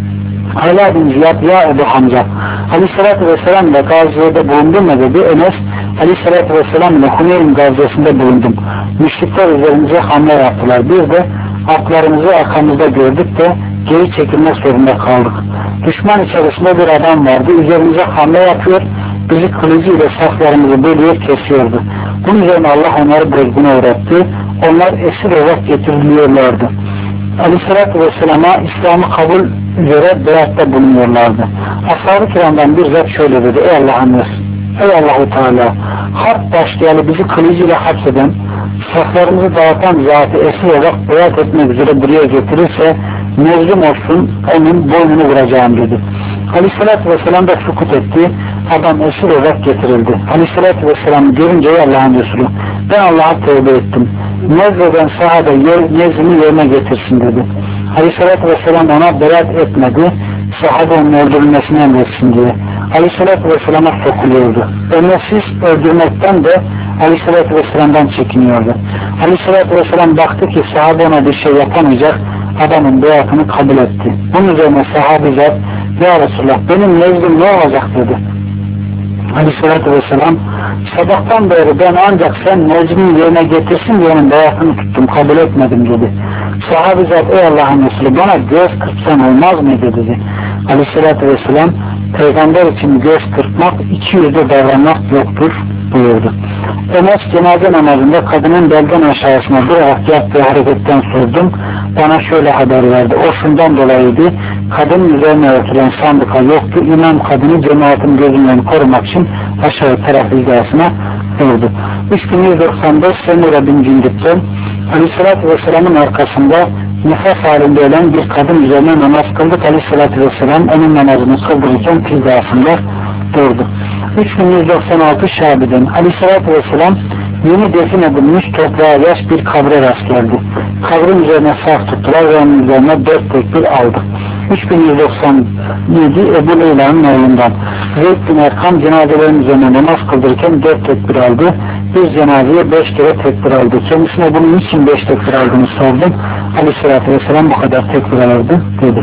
Hala bin Ziyad, ya Ebu Hamza, Aleyhisselatü Vesselam ile gaziyede bulundun mu dedi. Enes, Aleyhisselatü Vesselam ile Huneyn gaziyesinde bulundum. Müşrikler üzerimize hamle yaptılar. Bir de atlarımızı arkamızda gördük de geri çekilmek zorunda kaldık. Düşman içerisinde bir adam vardı. Üzerimize hamle yapıyor, bizi kılıcı ile saflarımızı bölüyor, kesiyordu. Bunun üzerine Allah onları bozguna uğrattı. Onlar esir olarak getiriliyorlardı. Aleyhisselatü Vesselam'a İslam'ı kabul üzere beyatta bulunuyorlardı. Ashab-ı kiramdan bir zat şöyle dedi: ey Allah'ın Resulü, ey Allah-u Teala, harp başlayalı bizi kılıcıyla hapseden, saflarımızı dağıtan zatı esir olarak beyat etmek üzere buraya getirirse mezlum olsun, onun boynunu vuracağım dedi. Aleyhisselatü Vesselam da sukut etti. Adam esir olarak getirildi. Aleyhisselatü Vesselam görünce ey Allah'ın Resulü, ben Allah'a tövbe ettim. Nezleden sahabe nezlini yerine getirsin dedi. Aleyhisselatü Vesselam ona beyat etmedi. Sahabe onun öldürülmesini emretsin diye. Aleyhisselatü Vesselam'a sokuluyordu. Ömersiz öldürmekten de Aleyhisselatü Vesselam'dan çekiniyordu. Aleyhisselatü Vesselam baktı ki sahabe ona bir şey yapamayacak, adamın beyatını kabul etti. Bunun üzerine sahabe zat, ya Resulullah benim nezlim ne olacak dedi. Aleyhisselatü Vesselam, sabahtan beri ben ancak sen nezmin yerine getirsin diye onun beyatını tuttum, kabul etmedim dedi. Sahabe zat, ey Allah'ın Resulü, bana göz kırpsan olmaz mıydı dedi. Aleyhisselatü Vesselam, peygamber için göz kırpmak, iki yüzde davranmak yoktur buyurdu. Enes cenaze namazında kadının belden aşağısına durarak yaptığı hareketten sordum. Bana şöyle haber verdi. O şundan dolayıydı. Kadının üzerine örtülen sandıka yoktu. İmam kadını cemaatin gözünden korumak için aşağı taraf hizasına durdu. üç bin yüz doksan beş Semura bin Cündüp'ten Aleyhisselatü Vesselam'ın arkasında nefes halinde ölen bir kadın üzerine namaz kıldık. Aleyhisselatü Vesselam onun namazını kıldırırken hizasında durdu. üç bin yüz doksan altı Şabi'den Aleyhisselatü Vesselam yeni defin edilmiş toprağa yaş bir kabre rast geldi. Kabrin üzerine saf tuttular ve onun üzerine dört tekbir aldı. üç bin yüz doksan yedi Ebu Leyla'nın oğlundan Zeyd bin Erkam cenazelerin üzerine namaz kıldırırken dört tekbir aldı. Bir cenazeye beş kere tekbir aldı. Kendisine bunun için beş tekbir aldığını sordum. Aleyhisselatü Vesselam bu kadar tekbir alırdı dedi.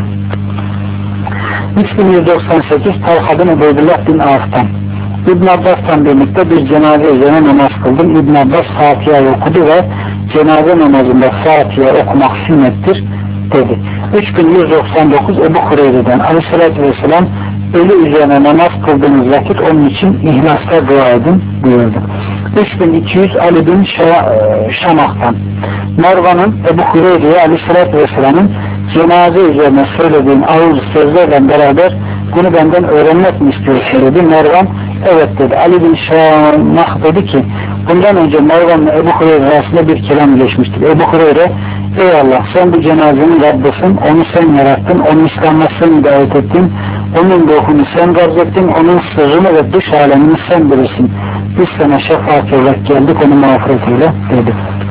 üç bin yüz doksan sekiz Talha bin Ubeydullah bin Af'tan İbn Abbas'tan birlikte bir cenaze üzerine namaz kıldım. İbn Abbas Fatiha'yı okudu ve cenaze namazında Fatiha okumak sünnettir dedi. üç bin yüz doksan dokuz Ebu Hureyre'den Aleyhisselatü Vesselam ölü üzerine namaz kıldığınız vakit onun için ihlasla dua edin buyurdu. üç bin iki yüz Ali bin Şamak'tan Mervan'ın Ebu Hureyre'ye Aleyhisselatü Vesselam'ın cenaze üzerine söylediğin ağır sözlerle beraber bunu benden öğrenmek mi istiyorsun dedi. Mervan evet dedi. Ali bin Şamak dedi ki bundan önce Mervan'la Ebu Hureyre arasında bir kelam geçmiştir. Ebu Hureyre ey Allah sen bu cenazenin Rabbisin, onu sen yarattın, onu İslam'a sen davet ettin, onun ruhunu sen garzettin, onun sırrını ve dış alemini sen bilirsin. Biz sana şefaat olarak geldik, onu mağfiret eyle dedi.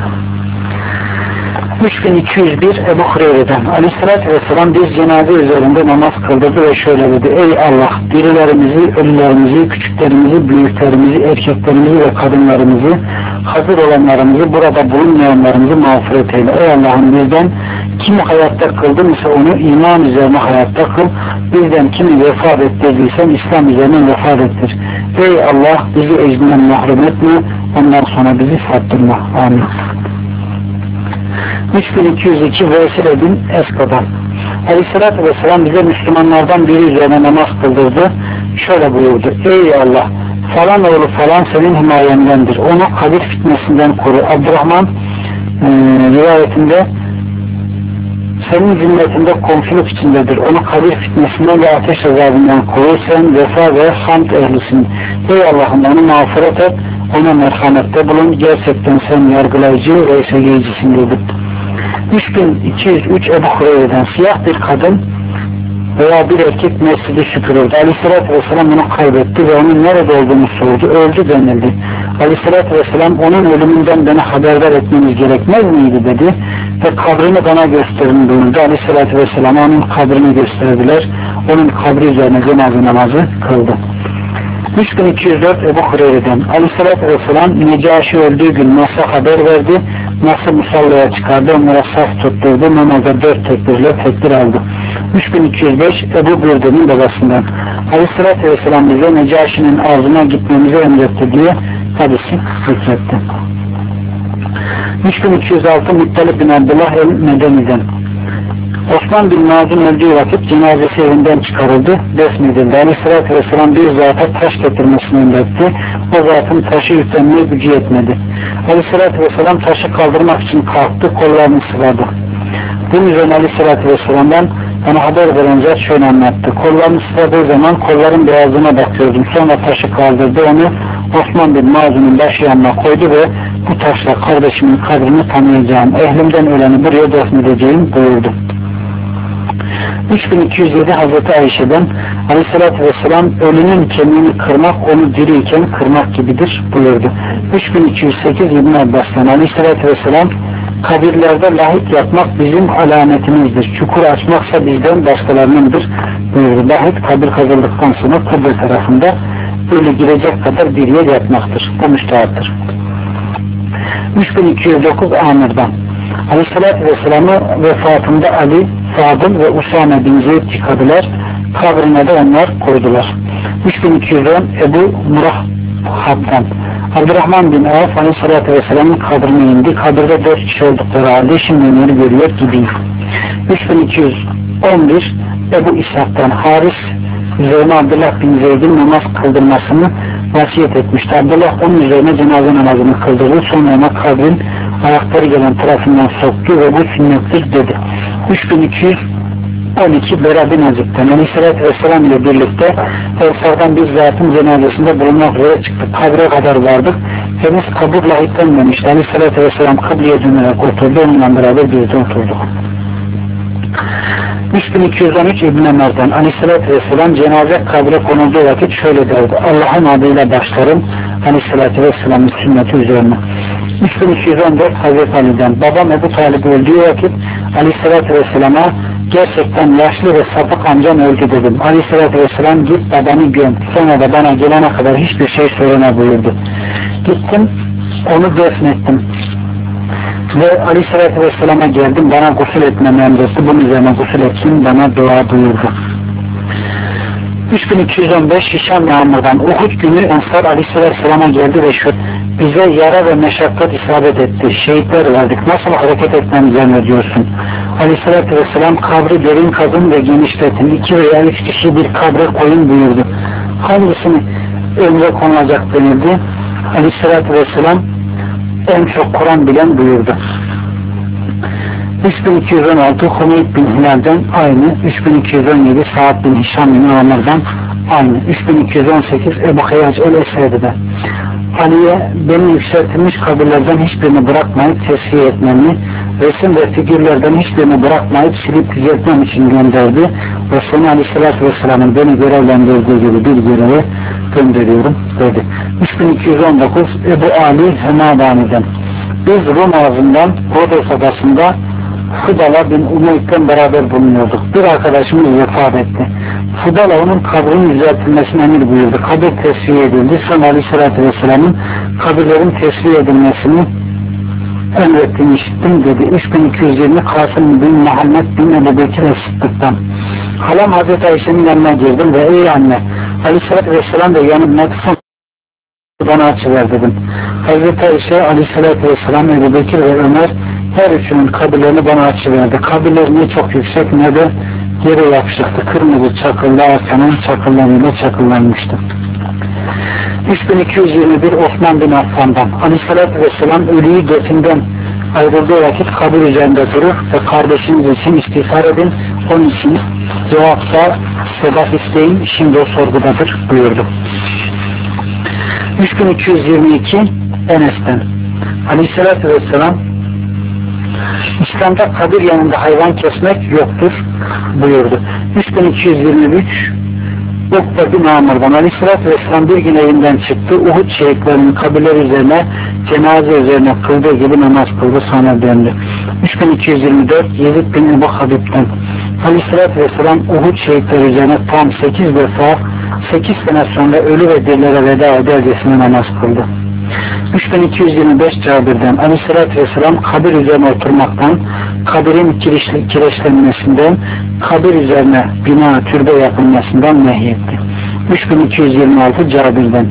üç bin iki yüz bir Ebu Hureyre'den Aleyhisselatü Vesselam biz cenaze üzerinde namaz kıldırdı ve şöyle dedi: ey Allah, dirilerimizi, ölülerimizi, küçüklerimizi, büyüklerimizi, erkeklerimizi ve kadınlarımızı, hazır olanlarımızı, burada bulunmayanlarımızı mağfiret eyle. Ey Allah'ım, bizden kimi hayatta kıldın ise onu iman üzerine hayatta kıl, bizden kimi vefat ettirdiysen İslam üzerine vefat ettir. Ey Allah, bizi ecdinden mahrum etme, ondan sonra bizi sattırma. Amin. üç bin iki yüz iki Vesile bin Esko'dan Aleyhisselatü Vesselam bize Müslümanlardan biri üzerine namaz kıldırdı. Şöyle buyurdu: ey Allah, falan oğlu falan senin himayendendir. Onu kabir fitnesinden koru. Abdurrahman e, rivayetinde senin zimmetinde komşuluk içindedir. Onu kabir fitnesinden ve ateş azabından koru. Sen vefa ve hamd ehlisin. Ey Allah'ım, onu mağfiret et, ona merhamette bulun. Gerçekten sen yargılayıcı ve esirgeyicisin dedi. üç bin iki yüz üç Ebu Hureyre'den siyah bir kadın veya bir erkek mescidi süpürürdü. Aleyhissalatü vesselam onu kaybetti ve onun nerede olduğunu sordu. Öldü denildi. Aleyhissalatü vesselam onun ölümünden beni haberdar etmeniz gerekmez miydi dedi ve kabrini bana gösterin buyurdu. Aleyhissalatü vesselam onun kabrini gösterdiler. Onun kabri üzerine cenaze namazı kıldı. üç bin iki yüz dört Ebu Hureyre'den Aleyhissalatü vesselam Necaşi öldüğü gün Nas'a haber verdi. Nas'ı musallaya çıkardı, onlara saf tutturdu, namazda dört tekbirle tekbir aldı. üç bin iki yüz beş Ebu Bürde'nin babasından Aleyhissalatü vesselam bize Necaşi'nin ağzına gitmemizi emretti diye hadisi zikretti. üç bin iki yüz altı Muttalib bin Abdullah el-Medeni'den Osman bin Mazun öldüğü vakit cenazesi evinden çıkarıldı, defnedildi. Aleyhissalatü vesselam bir zata taş getirmesini emretti. O zatın taşı yüklenmeye gücü yetmedi. Aleyhissalatü vesselam taşı kaldırmak için kalktı, kollarını sıvadı. Bunun üzerine Aleyhissalatü vesselam'dan bana haber veren zat şöyle anlattı. Kollarını sıvadığı zaman kolların beyazlığına bakıyordum. Sonra taşı kaldırdı, onu Osman bin Mazun'un başı yanına koydu ve bu taşla kardeşimin kadrini tanıyacağım, ehlimden öleni buraya defnedeceğim buyurdu. üç bin iki yüz yedi Hazreti Ayşe'den Aleyhissalatü vesselam ölünün kemiğini kırmak onu diriyken kırmak gibidir buyurdu. üç bin iki yüz sekiz İbn Abbas'tan Aleyhissalatü vesselam kabirlerde lahit yapmak bizim alametimizdir. Çukur açmaksa bizden başkalarınındır buyurdu. Lahit kabir kazıldıktan sonra kabir tarafında ölü girecek kadar bir yer yapmaktır. Bu müstehattır. üç bin iki yüz dokuz Amir'den Aleyhissalatü vesselam'ı vefatında Ali, Fadıl ve Usame bin Zeyd yıkadılar. Kabrine de onlar koydular. üç bin iki yüz on Ebu Murahhab'dan Abdurrahman bin Avf Aleyhissalatü vesselam'ın kabrine indi. Kabirde dört kişi oldukları halde şimdi onları görüyor gibiyim. üç bin iki yüz on bir Ebu İshak'tan Haris üzerine Abdullah bin Zeyd'in namaz kıldırmasını vasiyet etmişti. Abdullah onun üzerine cenaze namazını kıldırdı. Sonra ona kabrin ayakları gelen tarafından soktu ve bu sünnettir dedi. üç bin iki yüz on iki Bera bin Azib'den Aleyhisselatü Vesselam ile birlikte Ensar'dan bir zatın cenazesinde bulunmak üzere çıktık. Kabre kadar vardık. Henüz kabur lahitlenmemişti. Aleyhisselatü Vesselam kabriye dönerek oturdu. Onunla beraber biz de oturduk. üç bin iki yüz on üç İbn Ömer'den Aleyhisselatü Vesselam cenaze kabre konulduğu vakit şöyle derdi. Allah'ın adıyla başlarım Aleyhisselatü Vesselam'ın sünneti üzerine. üç bin iki yüz on dört Hazreti Ali'den babam Ebu Talib öldüğü vakit Aleyhisselatü Vesselam'a gerçekten yaşlı ve sapık amcam öldü dedim. Aleyhisselatü Vesselam git babanı göm. Sonra da bana gelene kadar hiçbir şey söyleme buyurdu. Gittim onu defnettim. Ve Aleyhisselatü Vesselam'a geldim, bana gusül etmemi emretti. Bunun üzerine gusül etsin, bana dua buyurdu. üç bin iki yüz on beş Hişam Yağmur'dan Uhud günü Ensar Aleyhisselatü Vesselam'a geldi ve şu bize yara ve meşakkat isabet etti. Şehitler verdik. Nasıl hareket etmemizi emrediyorsun? Aleyhisselatü Vesselam kabri derin kazın ve genişletin. İki veya üç kişi bir kabre koyun buyurdu. Hangisini önce konulacak denildi? Aleyhisselatü Vesselam en çok Kur'an bilen buyurdu. üç bin iki yüz on altı Humeyd bin Hilal'den aynı. üç bin iki yüz on yedi Sa'd bin Hişam bin Ömer'den aynı. üç bin iki yüz on sekiz Ebu Hayyac el-Esedi'den Ali'ye beni yükseltilmiş kabirlerden hiçbirini bırakmayıp tesviye etmemi, resim ve figürlerden hiçbirini bırakmayıp silip düzeltmem için gönderdi ve seni Aleyhisselatü Vesselam'ın beni görevlendirdiği gibi bir göreve gönderiyorum dedi. üç bin iki yüz on dokuz Ebu Ali Hemabani'den biz Rum ağzından Rodos adasında Fudala bin Umeyd'den beraber bulunuyorduk. Bir arkadaşımız vefat etti. Fudala onun kabrinin düzeltilmesine emir buyurdu. Kabir tesviye edildi. Sonra Aleyhisselatü Vesselam'ın kabirlerin tesviye edilmesini emrettiğini işittim dedi. üç bin iki yüz yirmi Kasım bin Muhammed bin Ebu Bekir Es-Sıddık'tan halam Hazreti Ayşe'nin yanına girdim ve ey anne Aleyhisselatü Vesselam da yanımda bana açıver dedim. Hazreti Ayşe Aleyhisselatü Vesselam, Ebu Bekir ve Ömer her üçünün kabirlerini bana açıverdi. Kabirler ne çok yüksek ne de yere yapışıktı. Kırmızı çakıllı arkanın çakıllarıyla çakıllanmıştı. üç bin iki yüz yirmi bir Osman bin Affan'dan Aleyhisselatü Vesselam ölüyü götünden ayrıldığı vakit kabir üzerinde durur ve kardeşiniz için istiğfar edin. Onun için cevapta sebep isteyin. Şimdi o sorgudadır buyurdu. üç bin iki yüz yirmi iki Enes'ten Aleyhisselatü Vesselam İslam'da kabir yanında hayvan kesmek yoktur buyurdu. üç bin iki yüz yirmi üç Ukbe bin Amr'dan Aleyhisselatü Vesselam bir gün evinden çıktı. Uhud şehitlerinin kabirler üzerine cenaze üzerine kıldığı gibi namaz kıldı, sonra döndü. üç bin iki yüz yirmi dört Yezid bin Ebu Habib'den Aleyhisselatü Vesselam Uhud şehitleri üzerine tam sekiz defa sekiz sene sonra ölü ve dirilere veda edercesine namaz kıldı. üç bin iki yüz yirmi beş Cabir'den Aleyhisselatü Vesselam kabir üzerine oturmaktan, kabirin kireçlenmesinden, kabir üzerine bina, türbe yapılmasından nehyetti. üç bin iki yüz yirmi altı Cabir'den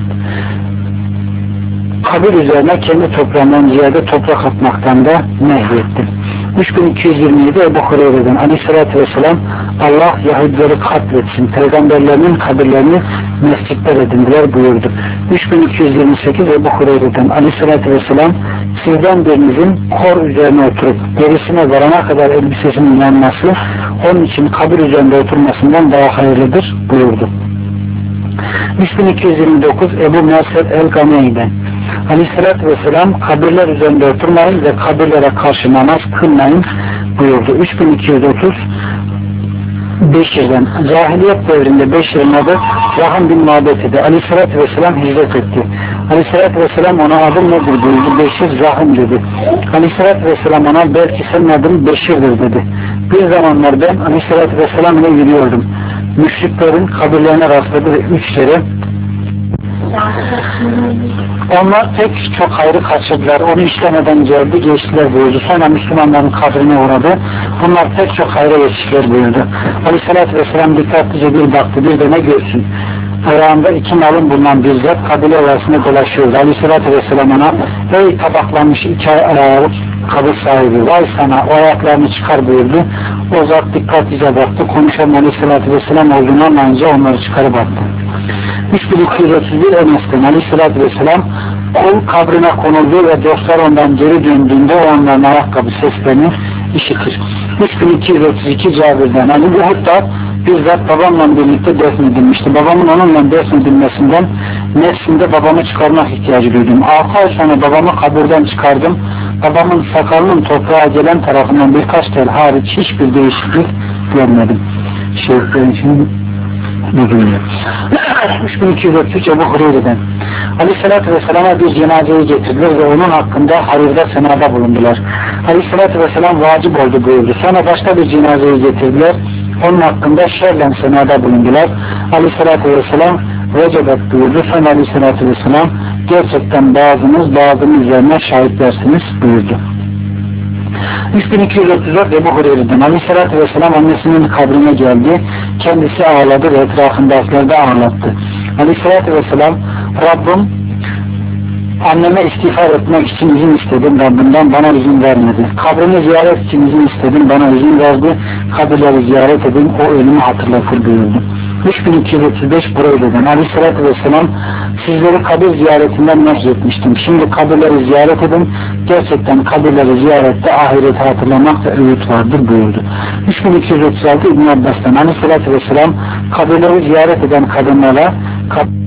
kabir üzerine kendi toprağından ziyade toprak atmaktan da nehyetti. üç bin iki yüz yirmi yedi Ebu Hureyre'den Aleyhisselatü Vesselam Allah Yahudileri katletsin, peygamberlerinin kabirlerini mescitler edindiler buyurdu. üç bin iki yüz yirmi sekiz Ebu Hureyre'den Aleyhisselatü Vesselam sizden birinizin kor üzerine oturup gerisine varana kadar elbisesinin yanması onun için kabir üzerinde oturmasından daha hayırlıdır buyurdu. üç bin iki yüz yirmi dokuz Ebu Merset el-Gamey'den Aleyhisselatü Vesselam kabirler üzerinde oturmayın ve kabirlere karşı namaz kılmayın buyurdu. üç bin iki yüz otuz Beşir'den cahiliyet devrinde Beşir'in adı Rahim bin Mabet idi. Aleyhisselatü Vesselam hicret etti. Aleyhisselatü Vesselam ona adım nedir buyurdu. Beşir Rahim dedi. Aleyhisselatü Vesselam ona belki senin adın Beşir'dir dedi. Bir zamanlar ben Aleyhisselatü Vesselam ile yürüyordum. Müşriklerin kabirlerine rastladı ve üç kere onlar pek çok hayrı kaçırdılar. Onu işlemeden geldi, geçtiler buyurdu. Sonra Müslümanların kabrine uğradı. Bunlar pek çok hayra yetiştiler buyurdu. Aleyhissalatü vesselam dikkatlice bir baktı, bir de ne görsün. Ayağında iki malın bulunan bir zat kabile arasında dolaşıyordu. Aleyhissalatü vesselam ona ey tabaklanmış iki ayağı kabir sahibi, vay sana, o ayaklarını çıkar buyurdu. O zat dikkatlice baktı. Konuşan Aleyhissalatü vesselam olduğunu anlayınca onları çıkarıp attı. üç bin iki yüz otuz bir Enes'ten Aleyhisselatü Vesselam kul kabrine konuldu ve dostlar ondan geri döndüğünde onların ayakkabı seslerini işitir. üç bin iki yüz otuz iki Cabir'den Ali Uhud'da bizzat babamla birlikte defnedilmişti. Babamın onunla defnedilmesinden nefsimde babamı çıkarmak ihtiyacı duydum. altı ay sonra babamı kabirden çıkardım. Babamın sakalının toprağa gelen tarafından birkaç tel hariç hiçbir değişiklik görmedim. Şehitlerin için üç bin iki yüz otuz üç Ebu Hureyre'den Aleyhisselatü Vesselam'a bir cenazeyi getirdiler ve onun hakkında harırda senada bulundular. Aleyhisselatü Vesselam vacip oldu buyurdu. Sonra başka bir cenazeyi getirdiler. Onun hakkında şerlen senada bulundular. Aleyhisselatü Vesselam vecebet buyurdu. Sonra Aleyhisselatü Vesselam gerçekten bazınız bazının üzerine şahitlersiniz buyurdu. üç bin iki yüz otuz dört Ebu Hureyre'den Aleyhisselatü Vesselam annesinin kabrine geldi. Kendisi ağladı ve etrafındakiler de ağlattı. Aleyhisselatü Vesselam Rabbim anneme istiğfar etmek için izin istedim Rabbimden, bana izin vermedi. Kabrini ziyaret için izin istedim, bana izin verdi. Kabirleri ziyaret edin, o ölümü hatırlatır buyurdu. üç bin iki yüz otuz beş Bureyde'den Aleyhisselatü Vesselam sizleri kabir ziyaretinden nehyetmiştim. Şimdi kabirleri ziyaret edin. Gerçekten kabirleri ziyarette ahireti hatırlamak ve öğüt vardır buyurdu. üç bin iki yüz otuz altı İbn Abbas'tan Aleyhisselatü Vesselam kabirleri ziyaret eden kadınlara